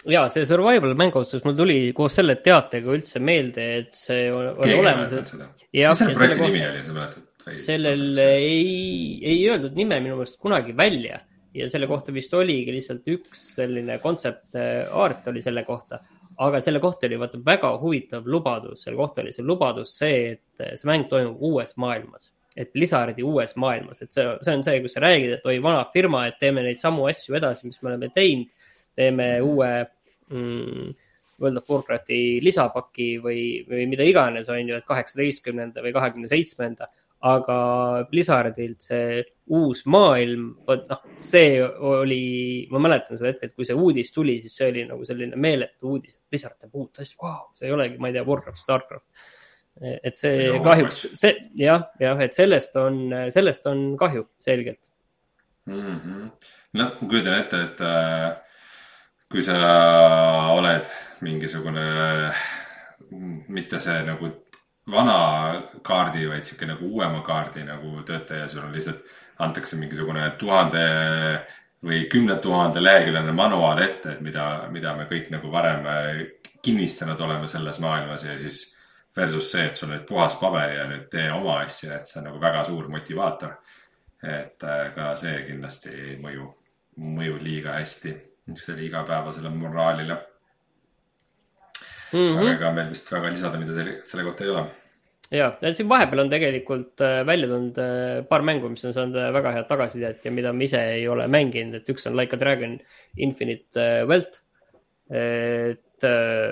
jaa, see survival mänguotsus mul tuli koos selle teatega üldse meelde, et see on, on olemas. Mis selle projekti nimi oli, sa mäletad? Sellel ei, ei öeldud nime minu meelest kunagi välja ja selle kohta vist oligi lihtsalt üks selline konsept art oli selle kohta, aga selle kohta oli vaata väga huvitav lubadus, selle kohta oli see lubadus see, et see mäng toimub uues maailmas, et Blizzardi uues maailmas, et see, see on see, kus sa räägid, et oi vana firma, et teeme neid samu asju edasi, mis me oleme teinud, teeme uue mm, World of Warcrafti lisapaki või, või mida iganes on ju, et kaheksateistkümnenda või kahekümne seitsmenda aga Blizzardilt see uus maailm, noh, see oli, ma mäletan seda hetke, et kui see uudis tuli, siis see oli nagu selline meeletu uudis, et Blizzard teeb uut asja, wow, see ei olegi, ma ei tea, Warcraft, Starcraft. Et see no, kahjuks, see, jah, jah, et sellest on, sellest on kahju selgelt. Mm-hmm. No, ma kujutan ette, et kui sa oled mingisugune, mitte see nagu vana kaardi, vaid siuke nagu uuema kaardi nagu töötaja, sul on lihtsalt antakse mingisugune tuhande või kümne tuhande leheküljene manuaal ette, et mida, mida me kõik nagu varem kinnistanud oleme selles maailmas ja siis versus see, et sul on puhas paber ja nüüd tee oma asja, et see on nagu väga suur motivaator. Et ka see kindlasti ei mõju, mõju liiga hästi selle igapäevasele moraalile. Mm-hmm. Aga ega meil vist väga lisada, mida selle, selle kohta ei ole. Ja, siin vahepeal on tegelikult välja tulnud paar mängu, mis on saanud väga head tagasisidet ja mida ma ise ei ole mänginud, et üks on Like a Dragon Infinite Wealth, et,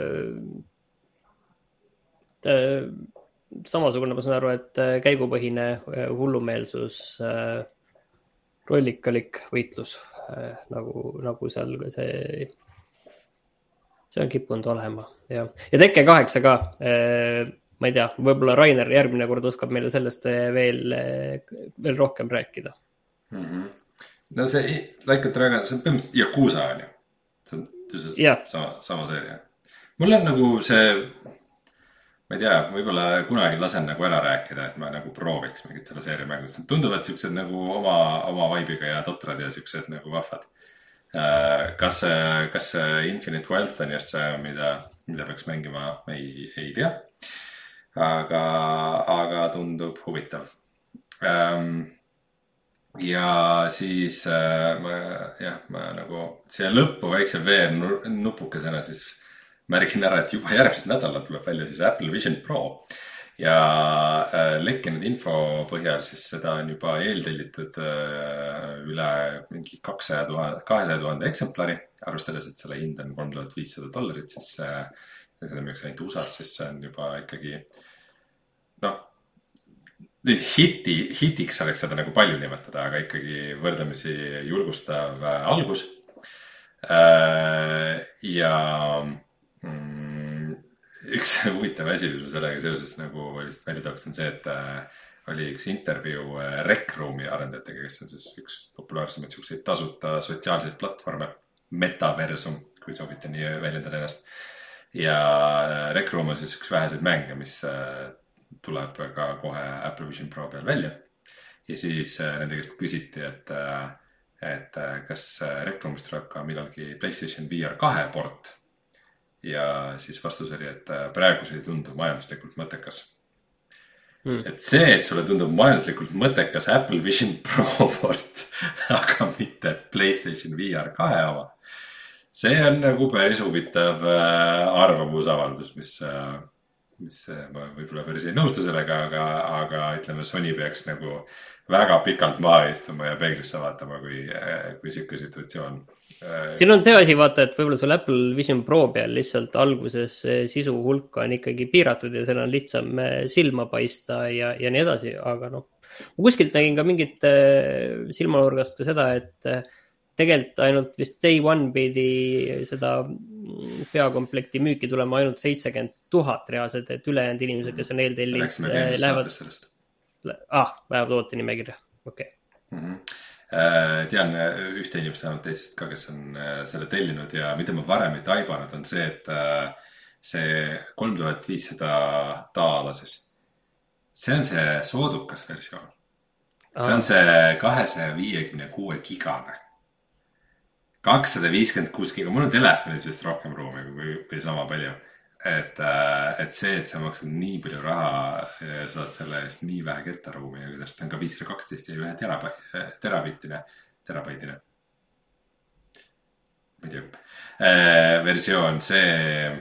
et samasugune, ma saan aru, et käigupõhine hullumeelsus, rollikalik võitlus, nagu, nagu seal see see on kippunud olema, ja. Ja Tekken kaheksa ka, ma ei tea, võib-olla Rainer järgmine kord oskab meile sellest veel, veel rohkem rääkida. Mm-hmm. No see Like a Dragon, see on põhimõtteliselt Yakuza on ju. See on yeah. sama, sama seeria. Mul on nagu see, ma ei tea, võib-olla kunagi lasen nagu ära rääkida, et ma nagu prooviks mingit selle seeria mängud. Tunduvad siuksed nagu oma, oma vaibiga ja totrad ja siuksed nagu vahvad. Kas, kas Infinite Wealth on just see, mida, mida peaks mängima, ei, ei tea, aga, aga tundub huvitav. Ja siis ma, jah, ma nagu siia lõppu väikse veel nupukesena siis märgin ära, et juba järgmised nädalad tuleb välja siis Apple Vision Pro ja lekkinud info põhjal siis seda on juba eeltellitud üle mingi kahesaja tuhande eksemplari, arvestades, et selle hind on kolm tuhat viissada dollarit, siis seda müüks ainult U S A-s, siis see on juba ikkagi noh, hiti, hitiks oleks seda nagu palju nimetada, aga ikkagi võrdlemisi julgustav algus. Ja üks huvitav asi, mis ma sellega seoses nagu lihtsalt välja tooks, on see, et oli üks intervjuu Rec Roomi arendajatega, kes on siis üks populaarsemaid selliseid tasuta sotsiaalseid platvorme, metaversum, kui soovite nii väljendada ennast. Ja Rec Room on siis üks väheseid mänge, mis tuleb ka kohe Apple Vision Pro peal välja. Ja siis nende käest küsiti, et, et kas Rec Roomist tuleb ka millalgi PlayStation V R kahe port. Ja siis vastus oli, et praegu see ei tundu majanduslikult mõttekas. Hmm. Et see, et sulle tundub majanduslikult mõttekas Apple Vision Pro port, aga mitte PlayStation V R kahe oma. See on nagu päris huvitav arvamusavaldus, mis, mis ma võib-olla päris ei nõustu sellega, aga, aga ütleme, Sony peaks nagu väga pikalt maha istuma ja peeglisse vaatama, kui, kui siuke situatsioon. Siin on see asi, vaata, et võib-olla sul Apple Vision Pro peal lihtsalt alguses sisu hulka on ikkagi piiratud ja seal on lihtsam silma paista ja, ja nii edasi, aga noh, ma kuskilt nägin ka mingit silmanurgast ka seda, et tegelikult ainult vist Day One pidi seda peakomplekti müüki tulema ainult seitsekümmend tuhat reaalselt, et ülejäänud inimesed, kes on eeltellid, lähevad, ah, lähevad ootenimekirja, okei okay. Mm-hmm. Tean ühte inimest vähemalt teistest ka, kes on selle tellinud ja mida ma varem ei taibanud on see, et see kolm tuhat viissada taalases, see on see soodukas versioon. See on see kahesaja viiekümne kuue gigane. kakssada viiskümmend kuus giga, mul on telefonis vist rohkem ruumi või, või sama palju. Et, et see, et sa maksad nii palju raha ja saad selle eest nii vähe ketaruumi, aga sellest on ka viissada kaksteist ja ühe terabittine, terabaidine. Ma ei tea, versioon, see,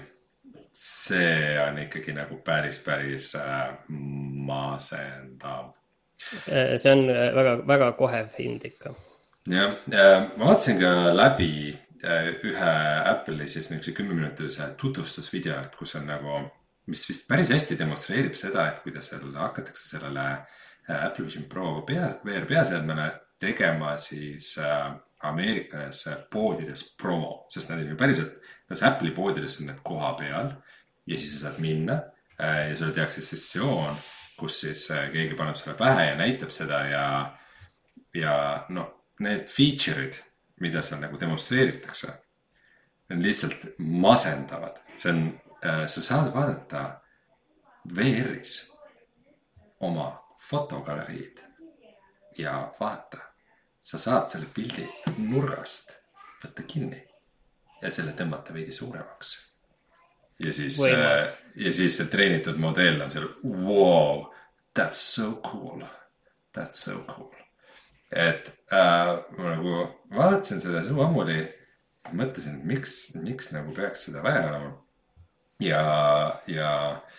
see on ikkagi nagu päris, päris masendav. See on väga, väga kohev hind ikka. Jah, ma vaatasin ka läbi ühe Apple'i siis niisuguse kümneminutilise tutvustusvideot, kus on nagu, mis vist päris hästi demonstreerib seda, et kuidas seal hakatakse sellele Apple Vision Pro pea, V R peaseadmele tegema siis Ameerikas poodides promo, sest nad on ju päriselt, nad Apple'i poodides on need koha peal ja siis sa saad minna ja sulle tehakse sessioon, kus siis keegi paneb sulle pähe ja näitab seda ja, ja noh, need feature'id, mida seal nagu demonstreeritakse, on lihtsalt masendavad. See on, sa saad vaadata V R-is oma fotogaleriid ja vaata, sa saad selle pildi nurgast võtta kinni ja selle tõmmata veidi suuremaks. Ja siis, ja siis see treenitud modell on seal, wow, that's so cool, that's so cool. Et äh, ma nagu vaatasin seda suu ammuli, mõtlesin, miks, miks nagu peaks seda vaja olema. Ja, ja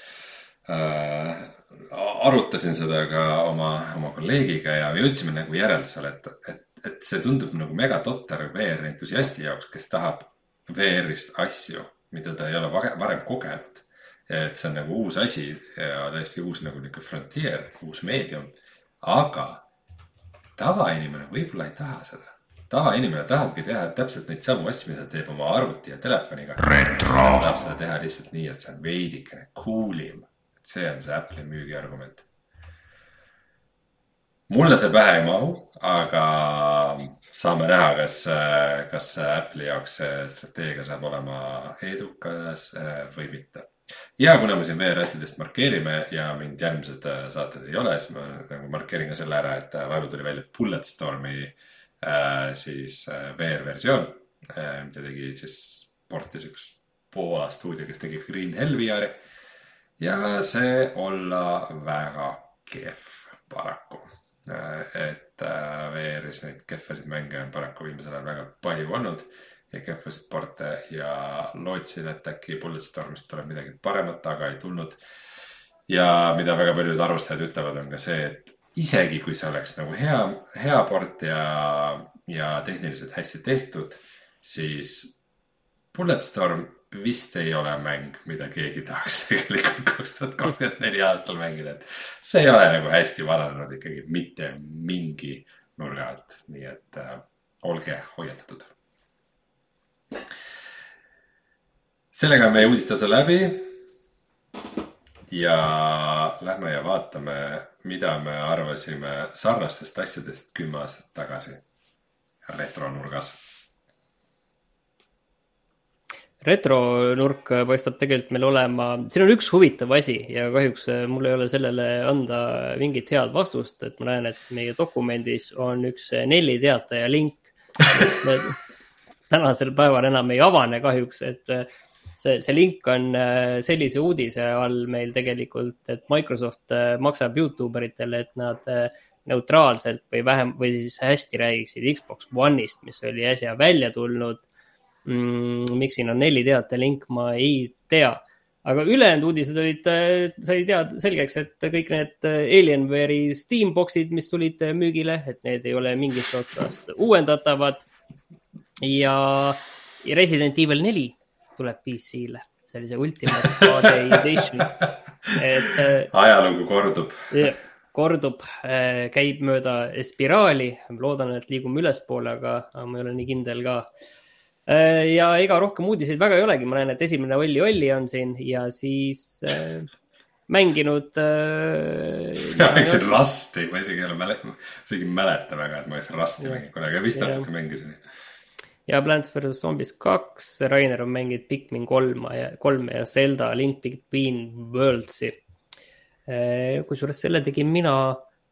äh, arutasin seda ka oma, oma kolleegiga ja jõudsime nagu järeldusele, et, et, et see tundub nagu mega totter V R entusiasti jaoks, kes tahab V R-ist asju, mida ta ei ole varem kogenud. Et see on nagu uus asi ja täiesti uus nagu niisugune frontier, uus meedium, aga tavainimene võib-olla ei taha seda. Tavainimene tahabki teha täpselt neid samu asju, mida teeb oma arvuti ja telefoniga. Retro! Tahab seda teha lihtsalt nii, et see on veidikene coolim. Et see on see Apple'i müügiargument. Mulle see pähe ei mahu, aga saame näha, kas, kas Apple'i jaoks see strateegia saab olema edukas või mitte. Ja kuna me siin V R-asjadest markeerime ja mind järgmised saated ei ole, siis ma nagu markeerin ka selle ära, et vahepeal tuli välja Bulletstormi äh, siis V R-versioon, äh, mida tegi siis portis üks Poola stuudio, kes tegi Green Hell V R-i. Ja see olla väga kehv paraku. Äh, et äh, V R-is neid kehvasid mänge on paraku viimasel ajal väga palju olnud. Ja kehvasid porte ja lootsin, et äkki Bulletstormist tuleb midagi paremat, aga ei tulnud. Ja mida väga paljud arvustajad ütlevad on ka see, et isegi kui see oleks nagu hea, hea port ja, ja tehniliselt hästi tehtud, siis Bulletstorm vist ei ole mäng, mida keegi tahaks tegelikult kaks tuhat kakskümmend neli aastal mängida. See ei ole nagu hästi vananenud ikkagi mitte mingi nurga alt, nii et äh, olge hoiatatud. Sellega on meie uudistase läbi ja lähme ja vaatame, mida me arvasime sarnastest asjadest kümme aastat tagasi retronurgas. Retronurk paistab tegelikult meil olema, siin on üks huvitav asi ja kahjuks mul ei ole sellele anda mingit head vastust, et ma näen, et meie dokumendis on üks Nelli teataja link. Tänasel päeval enam ei avane kahjuks, et see, see link on sellise uudise all meil tegelikult, et Microsoft maksab YouTuberitele, et nad neutraalselt või vähem või siis hästi räägiksid Xbox One'ist, mis oli äsja välja tulnud. Mm, miks siin on Nelli teate link, ma ei tea. Aga ülejäänud uudised olid, sai teada selgeks, et kõik need Alienware'i Steamboxid, mis tulid müügile, et need ei ole mingit otsast uuendatavad. Ja, ja Resident Evil neli tuleb P C-le, sellise Ultimate H D Edition. Et, ajalugu kordub. Kordub, käib mööda spiraali. Loodan, et liigume ülespoole, aga ma ei ole nii kindel ka. Ja ega rohkem uudiseid väga ei olegi. Ma näen, et esimene Olli Olli on siin ja siis äh, mänginud... Äh, ja mängisin Rasti, ma isegi ei ole mäleta, isegi mäleta väga, et ma olen Rasti mängin kunagi ja vist natuke mängisin. Ja Plants versus. Zombies kaks, Rainer on mängid Pikmin kolme ja, kolme ja Zelda Link Between Worldsi. Kusjuures selle tegin mina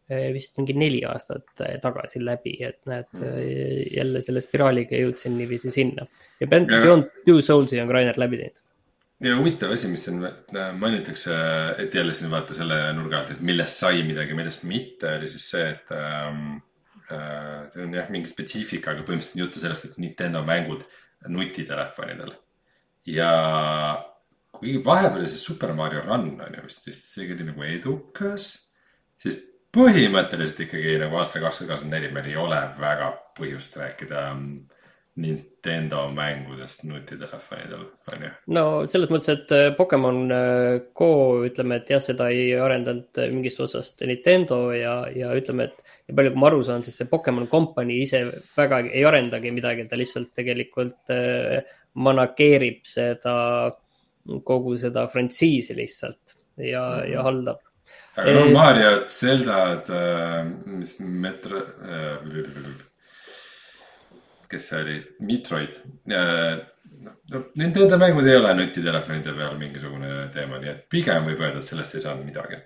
vist mingi neli aastat tagasi läbi, et näed mm. jälle selle spiraaliga jõudsin niiviisi sinna. Ja Beyond Two Souls'i on Rainer läbi teinud. Ja huvitav asi, mis siin mainitakse, et jälle siin vaata selle nurga alt, et millest sai midagi, millest mitte, oli siis see, et ähm, äh, see on jah mingi spetsiifika, aga põhimõtteliselt juttu sellest, et Nintendo mängud nutitelefonidel. Ja kui vahepeal see Super Mario Run on ju vist, vist see oli nagu edukas, siis põhimõtteliselt ikkagi nagu aastal kakskümmend kakskümmend neli meil ei ole väga põhjust rääkida Nintendo mängudest nutitelefonidel, on ju? No selles mõttes, et Pokemon Go, ütleme, et jah, seda ei arendanud mingist osast Nintendo ja, ja ütleme, et ja palju kui ma aru saan, siis see Pokemon Company ise väga ei arendagi midagi, ta lihtsalt tegelikult manageerib seda, kogu seda frantsiisi lihtsalt ja, mm-hmm. ja haldab. Aga no Mariot, Zeldad, mis Metro... kes see oli, Metroid. No, Nintendo mängud ei ole nutitelefonide peal mingisugune teema, nii et pigem võib öelda, et sellest ei saanud midagi.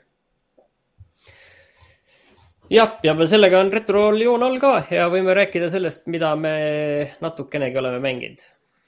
Jah, ja sellega on retrool joon all ka ja võime rääkida sellest, mida me natukenegi oleme mänginud.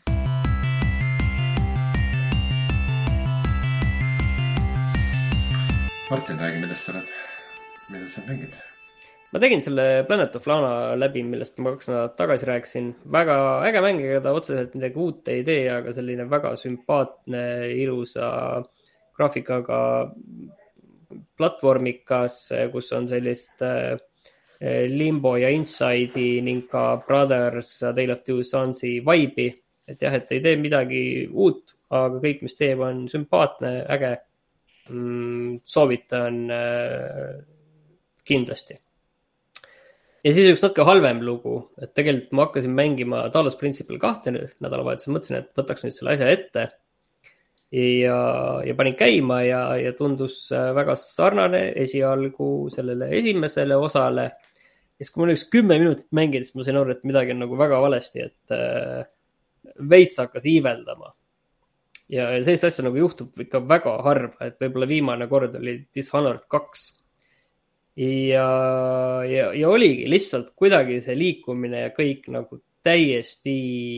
Martin, räägi, millest sa oled, mida sa mängid? Ma tegin selle Planet of Lana läbi, millest ma kaks nädalat tagasi rääkisin. Väga äge mängida, ta otseselt midagi uut ei tee, aga selline väga sümpaatne, ilusa graafikaga platvormikas, kus on sellist Limbo ja Inside'i ning ka Brothers, Tale of Two Sons'i vibe'i. Et jah, et ei tee midagi uut, aga kõik, mis teeb, on sümpaatne, äge. Soovitan kindlasti. Ja siis üks natuke halvem lugu, et tegelikult ma hakkasin mängima Talos Principle kahte nädalavahetuses, mõtlesin, et võtaks nüüd selle asja ette ja, ja panin käima ja, ja tundus väga sarnane esialgu sellele esimesele osale. Ja siis kui mul üks kümme minutit mängida, siis ma sain aru, et midagi on nagu väga valesti, et äh, veits hakkas iiveldama. Ja sellist asja nagu juhtub ikka väga harva, et võib-olla viimane kord oli Dishonored kaks. Ja, ja, ja oligi lihtsalt kuidagi see liikumine ja kõik nagu täiesti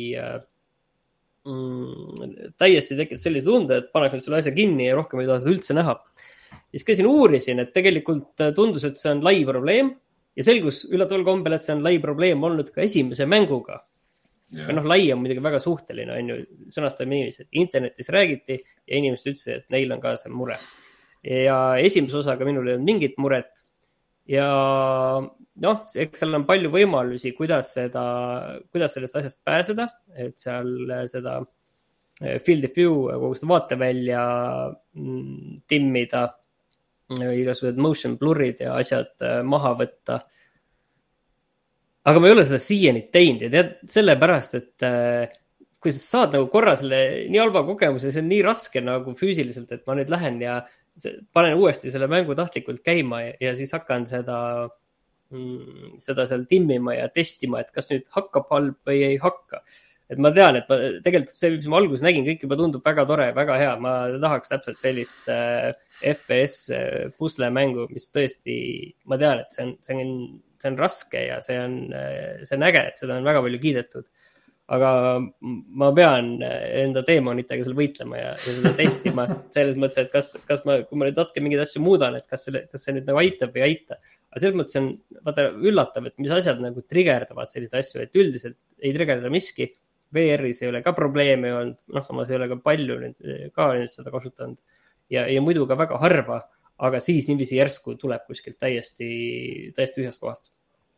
mm, täiesti tekkis sellise tunde, et paneks nüüd selle asja kinni ja rohkem ei taha seda üldse näha. Ja siis käisin uurisin, et tegelikult tundus, et see on lai probleem ja selgus üllataval kombel, et see on lai probleem olnud ka esimese mänguga. Yeah. Noh, lai on muidugi väga suhteline, on ju, sõnastame inimesed, et internetis räägiti ja inimesed ütlesid, et neil on ka see mure. Ja esimese osaga minul ei olnud mingit muret. Ja noh, eks seal on palju võimalusi, kuidas, seda, kuidas sellest asjast pääseda, et seal seda field of view, kogu seda vaatevälja timmida, igasugused motion blurrid ja asjad maha võtta. Aga ma ei ole seda siiani teinud ja tead sellepärast, et kui sa saad nagu korra selle nii halva kogemuse, see on nii raske nagu füüsiliselt, et ma nüüd lähen ja panen uuesti selle mängu tahtlikult käima ja, ja siis hakkan seda, seda seal timmima ja testima, et kas nüüd hakkab halb või ei hakka. Et ma tean, et ma, tegelikult see, mis ma alguses nägin, kõik juba tundub väga tore, väga hea. Ma tahaks täpselt sellist äh, F P S pusle mängu, mis tõesti, ma tean, et see on, see on, see on raske ja see on, see on äge, et seda on väga palju kiidetud. Aga ma pean enda teemonitega seal võitlema ja, ja seda testima selles mõttes, et kas, kas ma, kui ma nüüd natuke mingeid asju muudan, et kas, selle, kas see nüüd nagu aitab või aita. Aga selles mõttes on vaata, üllatav, et mis asjad nagu triggerdavad selliseid asju, et üldiselt ei triggerda miski. V R-is ei ole ka probleeme olnud, noh, samas ei ole ka palju nüüd, ka nüüd seda kasutanud ja, ja muidu ka väga harva, aga siis niiviisi järsku tuleb kuskilt täiesti, täiesti ühest kohast.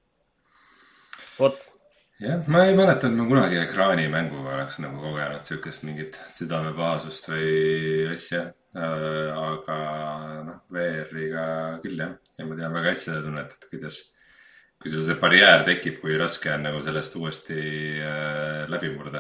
Vot. Jah, ma ei mäleta, et ma kunagi ekraani mänguga oleks nagu kogenud sükest mingit südamepaasust või asja, aga noh, V R-iga küll jah, ja ma tean väga hästi seda tunnet, et kuidas kui sul see barjäär tekib, kui raske on nagu sellest uuesti äh, läbi murda.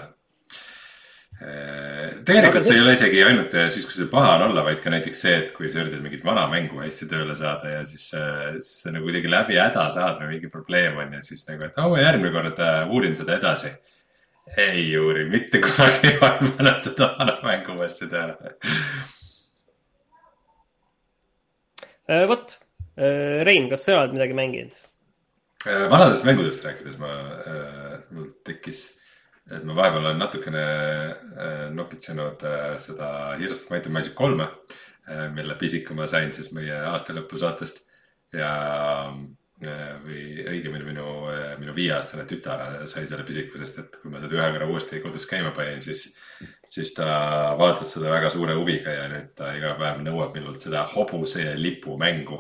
Äh, tegelikult see ei ole isegi ainult siis, kui see paha on olla, vaid ka näiteks see, et kui sa üritad mingit vana mängu hästi tööle saada ja siis, äh, siis sa nagu kuidagi läbi häda saad või mingi probleem on ja siis nagu, et oh, ma järgmine kord äh, uurin seda edasi. Ei uuri, mitte kunagi ei pannud seda vana mängu uuesti tööle. Äh, võt. Rein, kas sa oled midagi mänginud? Vanadest mängudest rääkides ma, mul tekkis, et ma vahepeal olen natukene nokitsenud seda Heroes of Might and Magic kolme, mille pisiku ma sain siis meie aastalõpu saatest ja või õigemini minu, minu viieaastane tütar sai selle pisiku, sest et kui ma seda ühe korra uuesti kodus käima panin, siis, siis ta vaatas seda väga suure huviga ja nüüd ta iga päev nõuab minult seda hobuse ja lipu mängu.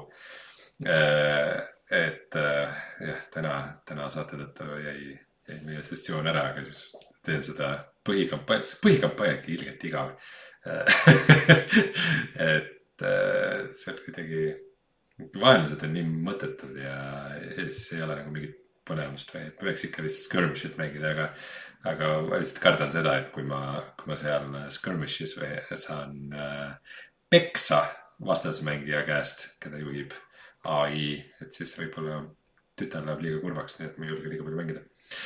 Et jah, täna, täna saate tõttu jäi, jäi meie sessioon ära, aga siis teen seda põhikampaania, põhikampaaniaki ilgelt igav. Et see on kuidagi, vaenlased on nii mõttetud ja siis ei ole nagu mingit põnevust või, et ma võiks ikka vist skirmishit mängida, aga, aga ma lihtsalt kardan seda, et kui ma, kui ma seal skirmishis või saan peksa vastasmängija käest, keda juhib A I, et siis võib-olla tütar läheb liiga kurvaks, nii et ma ei julge liiga palju mängida.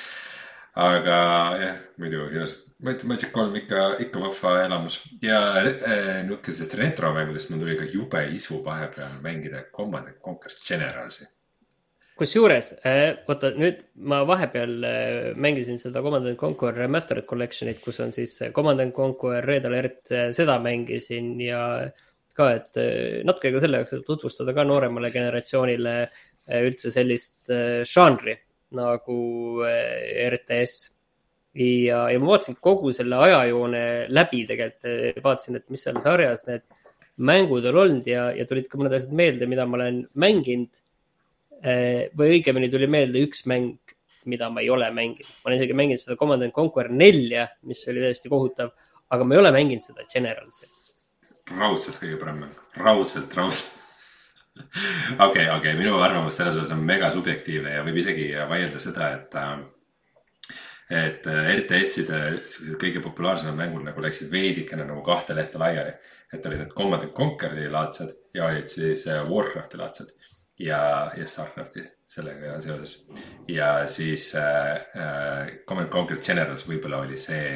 Aga jah, muidu Might and Magic kolm ikka, ikka vahva elamus. Ja nukesest retromängudest mul tuli ka jube isu vahepeal mängida Command and Conquer Generalsi. Kus juures, oota, nüüd ma vahepeal mängisin seda Command and Conquer Remastered Collectionit, kus on siis Command and Conquer Red Alert, seda mängisin ja ka, et natuke ka selle jaoks, et tutvustada ka nooremale generatsioonile üldse sellist žanri nagu R T S. Ja, ja ma vaatasin kogu selle ajajoone läbi tegelikult, vaatasin, et mis seal sarjas need mängud on olnud ja, ja tulid ka mõned asjad meelde, mida ma olen mänginud. Või õigemini tuli meelde üks mäng, mida ma ei ole mänginud. Ma olen isegi mänginud seda Command and Conquer nelja, mis oli täiesti kohutav, aga ma ei ole mänginud seda Generalsi. Raudselt kõige parem mäng. Raudselt, raudselt. Okei, okei, minu arvamus selles osas on mega subjektiivne ja võib isegi vaielda seda, et, et R T S-ide kõige populaarsemad mängud nagu läksid veidikene nagu kahte lehte laiali. Et olid need Command and Conqueri laadsed ja olid siis Warcrafti laadsed ja, ja Starcrafti sellega seoses. Ja siis äh, Command and Conquer Generals võib-olla oli see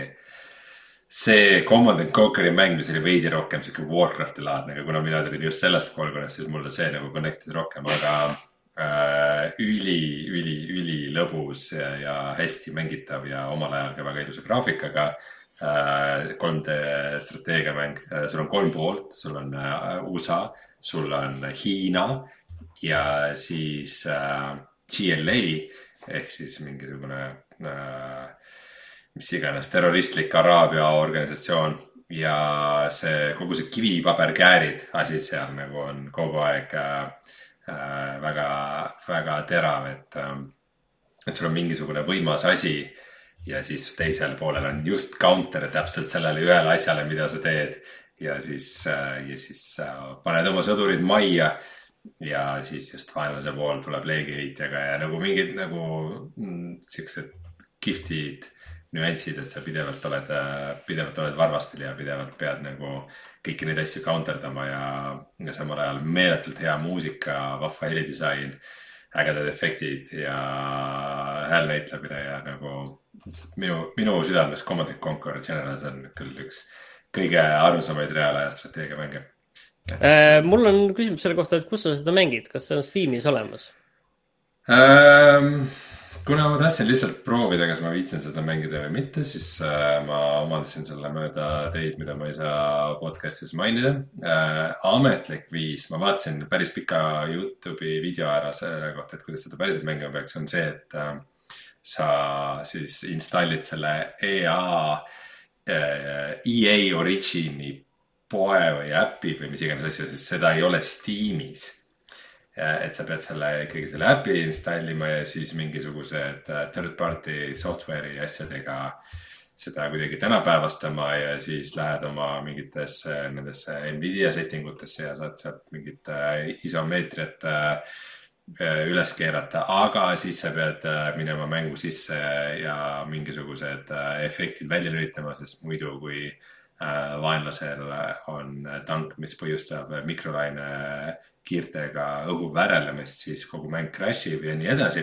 See Command and Conqueri mäng, mis oli veidi rohkem siuke Warcrafti laadne, aga kuna mina tulin just sellest kolgonest, siis mulle see nagu connected rohkem, aga äh, üli, üli, üli lõbus ja, ja hästi mängitav ja omal ajal ka väga ilusa graafikaga äh, kolm D strateegiamäng. Sul on kolm poolt, sul on äh, U S A, sul on Hiina ja siis äh, G L A ehk siis mingisugune äh, mis iganes terroristlik Araabia organisatsioon ja see kogu see kivipaberkäärid asi seal nagu on kogu aeg äh, väga, väga terav, et, äh, et sul on mingisugune võimas asi ja siis teisel poolel on just counter täpselt sellele ühele asjale, mida sa teed ja siis, äh, ja siis äh, paned oma sõdurid majja ja siis just vaenlase pool tuleb leegiheitjaga ja nagu mingid nagu mm, siuksed giftid nüansid, et sa pidevalt oled, pidevalt oled varvastel ja pidevalt pead nagu kõiki neid asju counterdama ja, ja samal ajal meeletult hea muusika, vahva helidisain, ägedad efektid ja häälnäitlemine ja nagu minu, minu südames Command and Conquer Generals on küll üks kõige armsamaid reaalaja strateegiamänge. Äh, mul on küsimus selle kohta, et kus sa seda mängid, kas see on Steamis olemas? Ähm... Kuna ma tahtsin lihtsalt proovida, kas ma viitsin seda mängida või mitte, siis äh, ma omandasin selle mööda teid, mida ma ei saa podcastis mainida. Äh, ametlik viis, ma vaatasin päris pika YouTube'i video ära selle kohta, et kuidas seda päriselt mängima peaks, on see, et äh, sa siis installid selle E A, äh, E A Origini poe või äpi või mis iganes asja, siis seda ei ole Steamis. Et sa pead selle ikkagi selle äpi installima ja siis mingisugused third party software'i asjadega seda kuidagi tänapäevastama ja siis lähed oma mingitesse nendesse Nvidia settingutesse ja saad sealt mingit isomeetriat üles keerata, aga siis sa pead minema mängu sisse ja mingisugused efektid välja lülitama, sest muidu kui vaenlasel on tank, mis põhjustab mikrolaine kiirtega õhu väärelemist, siis kogu mäng crashib ja nii edasi.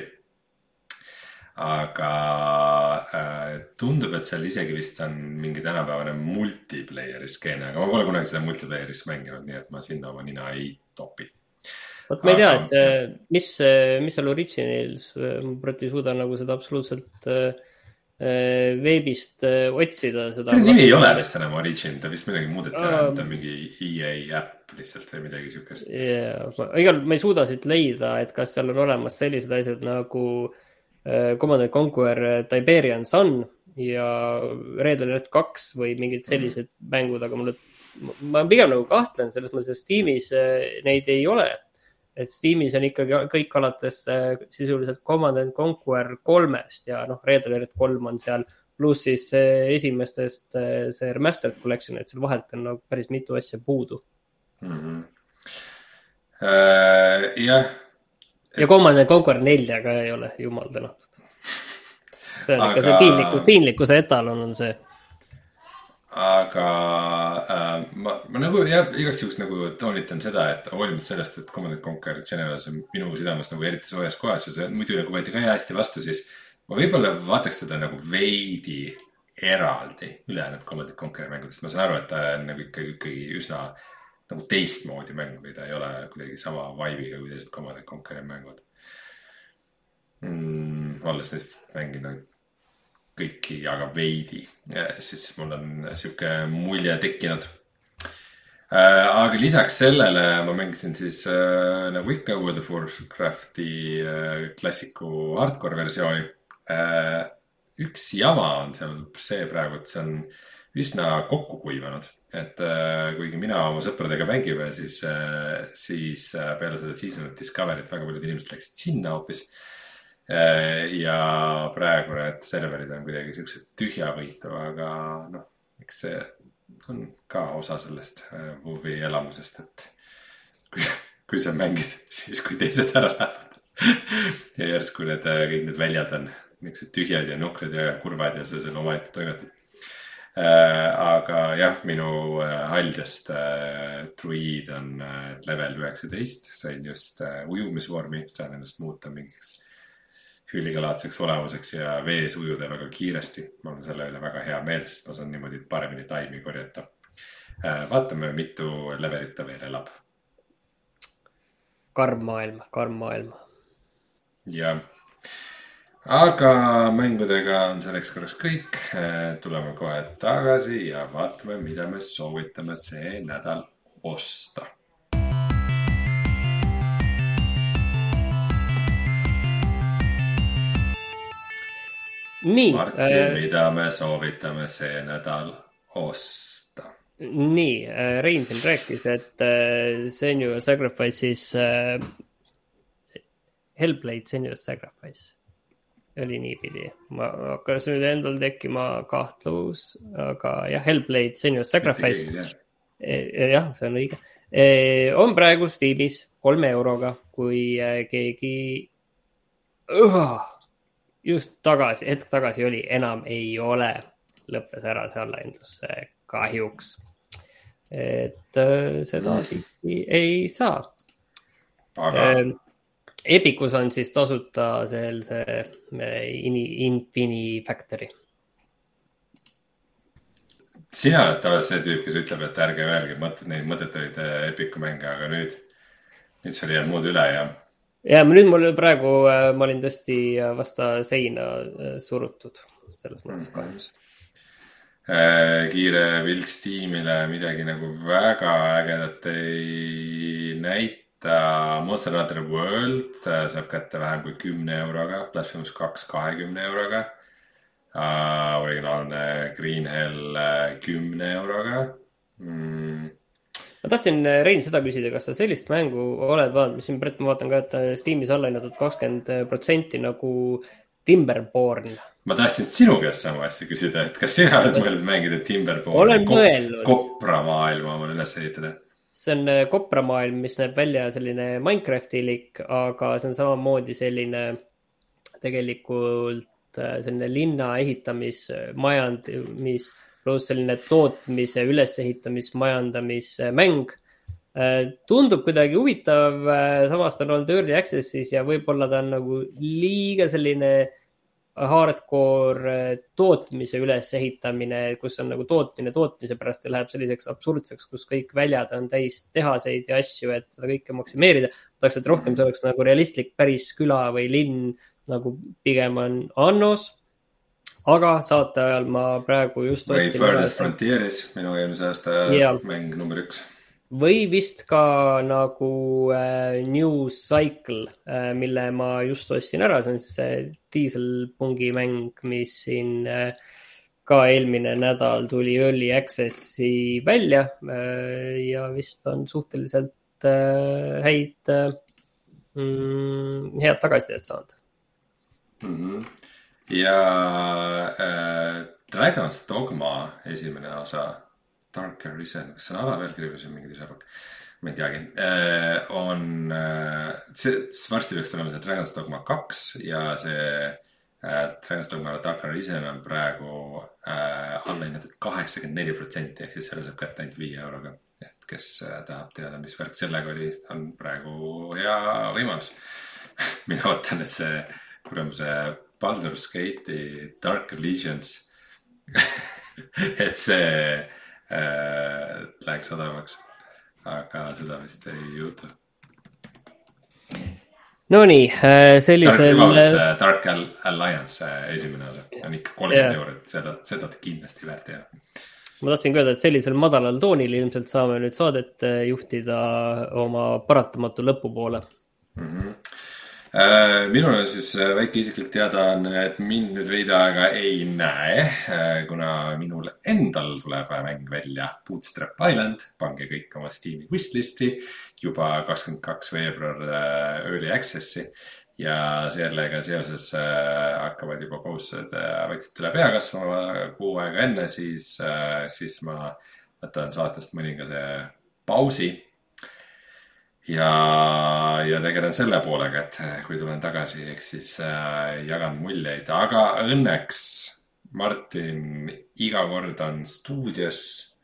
Aga äh, tundub, et seal isegi vist on mingi tänapäevane multiplayeri skeene, aga ma pole kunagi seda multiplayeris mänginud, nii et ma sinna oma nina ei topi. Vot ma ei tea, et mis, mis seal Originals, ma praegu ei suuda nagu seda absoluutselt veebist otsida. Seda see nimi ei ole vist enam Origin, ta vist midagi muudeti ära, ta on mingi E A äpp lihtsalt või midagi sükest. Yeah. Igal ma ei suuda siit leida, et kas seal on olemas sellised asjad nagu Command and Conquer Tiberian Sun ja Red Alert kaks või mingid sellised mm. mängud, aga mulle, ma pigem nagu kahtlen selles mõttes, et Steamis neid ei ole. Et Steamis on ikkagi kõik alates sisuliselt Command and Conquer kolmest ja noh, Red Alert kolm on seal, pluss siis esimestest see Remastered Collection, et seal vahelt on nagu päris mitu asja puudu. Mm-hmm. Uh, jah. Ja Command and Conquer nelja ka ei ole, jumal tänatud. See on aga... ikka see piinliku, piinlikkuse etalon on see. Aga äh, ma, ma nagu jah, igaks juhuks nagu toonitan seda, et hoolimata sellest, et Command and Conquer Generals on minu südames nagu eriti soojas kohas ja see muidu nagu võeti ka hästi vastu, siis ma võib-olla vaataks teda nagu veidi eraldi ülejäänud Command and Conquer mängudest. Ma saan aru, et ta on nagu ikkagi, ikkagi üsna nagu teistmoodi mäng või ta ei ole kuidagi sama vibe'iga kui teised Command and Conquer mängud. Mm, olles neist mänginud kõiki, aga veidi, ja siis mul on siuke mulje tekkinud. Äh, aga lisaks sellele ma mängisin siis äh, nagu ikka World of Warcrafti äh, klassiku hardcore versiooni. Äh, üks jama on seal see praegu, et see on üsna kokku kuivanud. Et äh, kuigi mina oma sõpradega mängime, siis, äh, siis äh, peale seda Season of Discovery't väga paljud inimesed läksid sinna hoopis. Ja praegu need serverid on kuidagi siuksed tühjavõitu, aga noh, eks see on ka osa sellest WoW-i elamusest, et kui, kui sa mängid, siis kui teised ära lähevad ja järsku need kõik need väljad on niised tühjad ja nukred ja kurvad ja sa seal omaette toimetad. Aga jah, minu haljast druid on level üheksateist, sain just ujumisvormi, saan ennast muuta mingiks hüüligalaatseks olevuseks ja vees ujuda väga kiiresti. Ma olen selle üle väga hea meel, sest ma saan niimoodi paremini taimi korjata. Vaatame, mitu levelit ta veel elab. Karm maailm, karm maailm. Ja, aga mängudega on selleks korraks kõik. Tuleme kohe tagasi ja vaatame, mida me soovitame see nädal osta. Nii, Martin, äh, mida me soovitame see nädal osta? Nii, Rein siin rääkis, et äh, Senua's Sacrifice'is äh, Hellblade Senua's Sacrifice oli niipidi. Ma hakkas nüüd endal tekkima kahtlus, aga jah, Hellblade Senua's Sacrifice e, jah, see on õige e, on praegu Steamis kolme euroga, kui keegi uh, just tagasi, hetk tagasi oli, enam ei ole, lõppes ära see allaindlus kahjuks. Et seda mm. siiski ei saa. Aga... Epicus on siis tasuta seal see Infini Factory. Sina oled tavaliselt see tüüp, kes ütleb, et ärge öelge neid mõttetuid Epicu mänge, aga nüüd, nüüd see oli jääb muud üle ja... Ja nüüd mul praegu, ma olin tõesti vasta seina surutud selles mõttes kahjuks. Kiire vilks tiimile midagi nagu väga ägedat ei näita. Monster Hunter World saab kätte vähem kui kümne euroga, Platforms kaks kahekümne euroga. Uh, originaalne Green Hell kümne euroga. Mm. Ma tahtsin, Rein, seda küsida, kas sa sellist mängu oled vaadanud, mis siin Brett, ma vaatan ka, et Steamis allahinnatud kakskümmend protsenti nagu Timberborn. Ma tahtsin sinu käest sama asja küsida, et kas sina oled mõelnud mängida Timberborn? Olen mõelnud. Kopra maailma oma üles ehitada. See on kopra maailm, mis näeb välja selline Minecrafti-lik, aga see on samamoodi selline tegelikult selline linna ehitamis, majandamis, pluss selline tootmise, ülesehitamis, majandamis mäng. Tundub kuidagi huvitav, samast on olnud early access'is ja võib-olla ta on nagu liiga selline hardcore tootmise ülesehitamine, kus on nagu tootmine tootmise pärast ja läheb selliseks absurdseks, kus kõik väljad on täis tehaseid ja asju, et seda kõike maksimeerida. Tahaks, et rohkem see oleks nagu realistlik päris küla või linn, nagu pigem on Annos. Aga saate ajal ma praegu just või Furthest Frontieris, minu eelmise aasta yeah. mäng number üks. Või vist ka nagu äh, New Cycle, äh, mille ma just ostsin ära, see on see diiselpungi mäng, mis siin äh, ka eelmine nädal tuli Early Accessi välja äh, ja vist on suhteliselt äh, häid äh, mm, head tagasisidet saanud. Mm-hmm. Ja äh, Dragon's Dogma esimene osa Dark Arisen, kas see on alapealkiri või see on mingi disapok? Ma ei teagi. Äh, on, äh, see, varsti võiks olema see Dragon's Dogma kaks ja see äh, Dragon's Dogma Dark Arisen on praegu äh, alla hinnatud kaheksakümmend neli protsenti, ehk siis selle saab kätte ainult viie euroga. Et kes äh, tahab teada, mis värk sellega oli, on praegu hea võimalus. Mina ootan, et see, kuram see Baldur's Gate'i Dark Allegiance, et see äh, läheks odavamaks, aga seda vist ei juhtu. No nii, sellisel... Dark, Dark Alliance esimene osa on ikka kolmkümmend yeah. eurot, seda, seda kindlasti väärt teha. Ma tahtsin öelda, et sellisel madalal toonil ilmselt saame nüüd saadet juhtida oma paratamatu lõpu poole. Mm-hmm. Minul on siis väike isiklik teada on, et mind nüüd veidi aega ei näe, kuna minul endal tuleb mäng välja Bootstrap Island, pange kõik oma Steam'i wishlisti juba kakskümmend kaks veebruar Early Accessi ja sellega seoses hakkavad juba kohustused vaikselt üle pea kasvama kuu aega enne, siis, siis ma võtan saatest mõningase pausi. Ja, ja tegelen selle poolega, et kui tulen tagasi, eks siis äh, jagan muljeid, aga õnneks Martin iga kord on stuudios.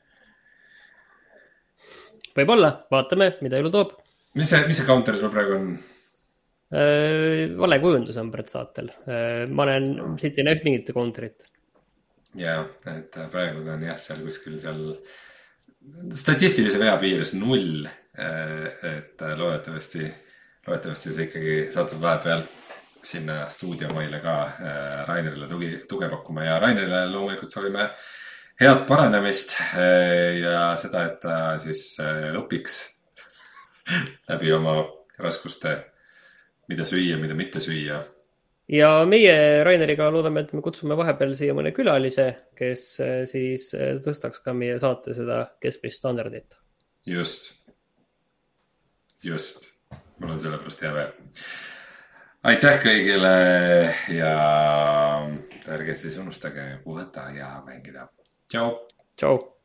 Võib-olla, vaatame, mida elu toob. Mis see, mis see counter sul praegu on? Äh, vale kujundus on Brett saatel. Äh, ma olen no. siit ei näinud mingit counterit. Ja, et praegu ta on jah, seal kuskil seal statistilise vea piires null. Et loodetavasti, loodetavasti see ikkagi satub vahepeal sinna stuudiomaile ka Rainerile tugi, tuge pakkuma ja Rainerile loomulikult soovime head paranemist ja seda, et ta siis õpiks läbi oma raskuste, mida süüa, mida mitte süüa. Ja meie Raineriga loodame, et me kutsume vahepeal siia mõne külalise, kes siis tõstaks ka meie saate seda keskmist standardit. Just. Just, mul on sellepärast hea veel. Aitäh kõigile ja ärge siis unustage puhata ja mängida. Tšau! Tšau!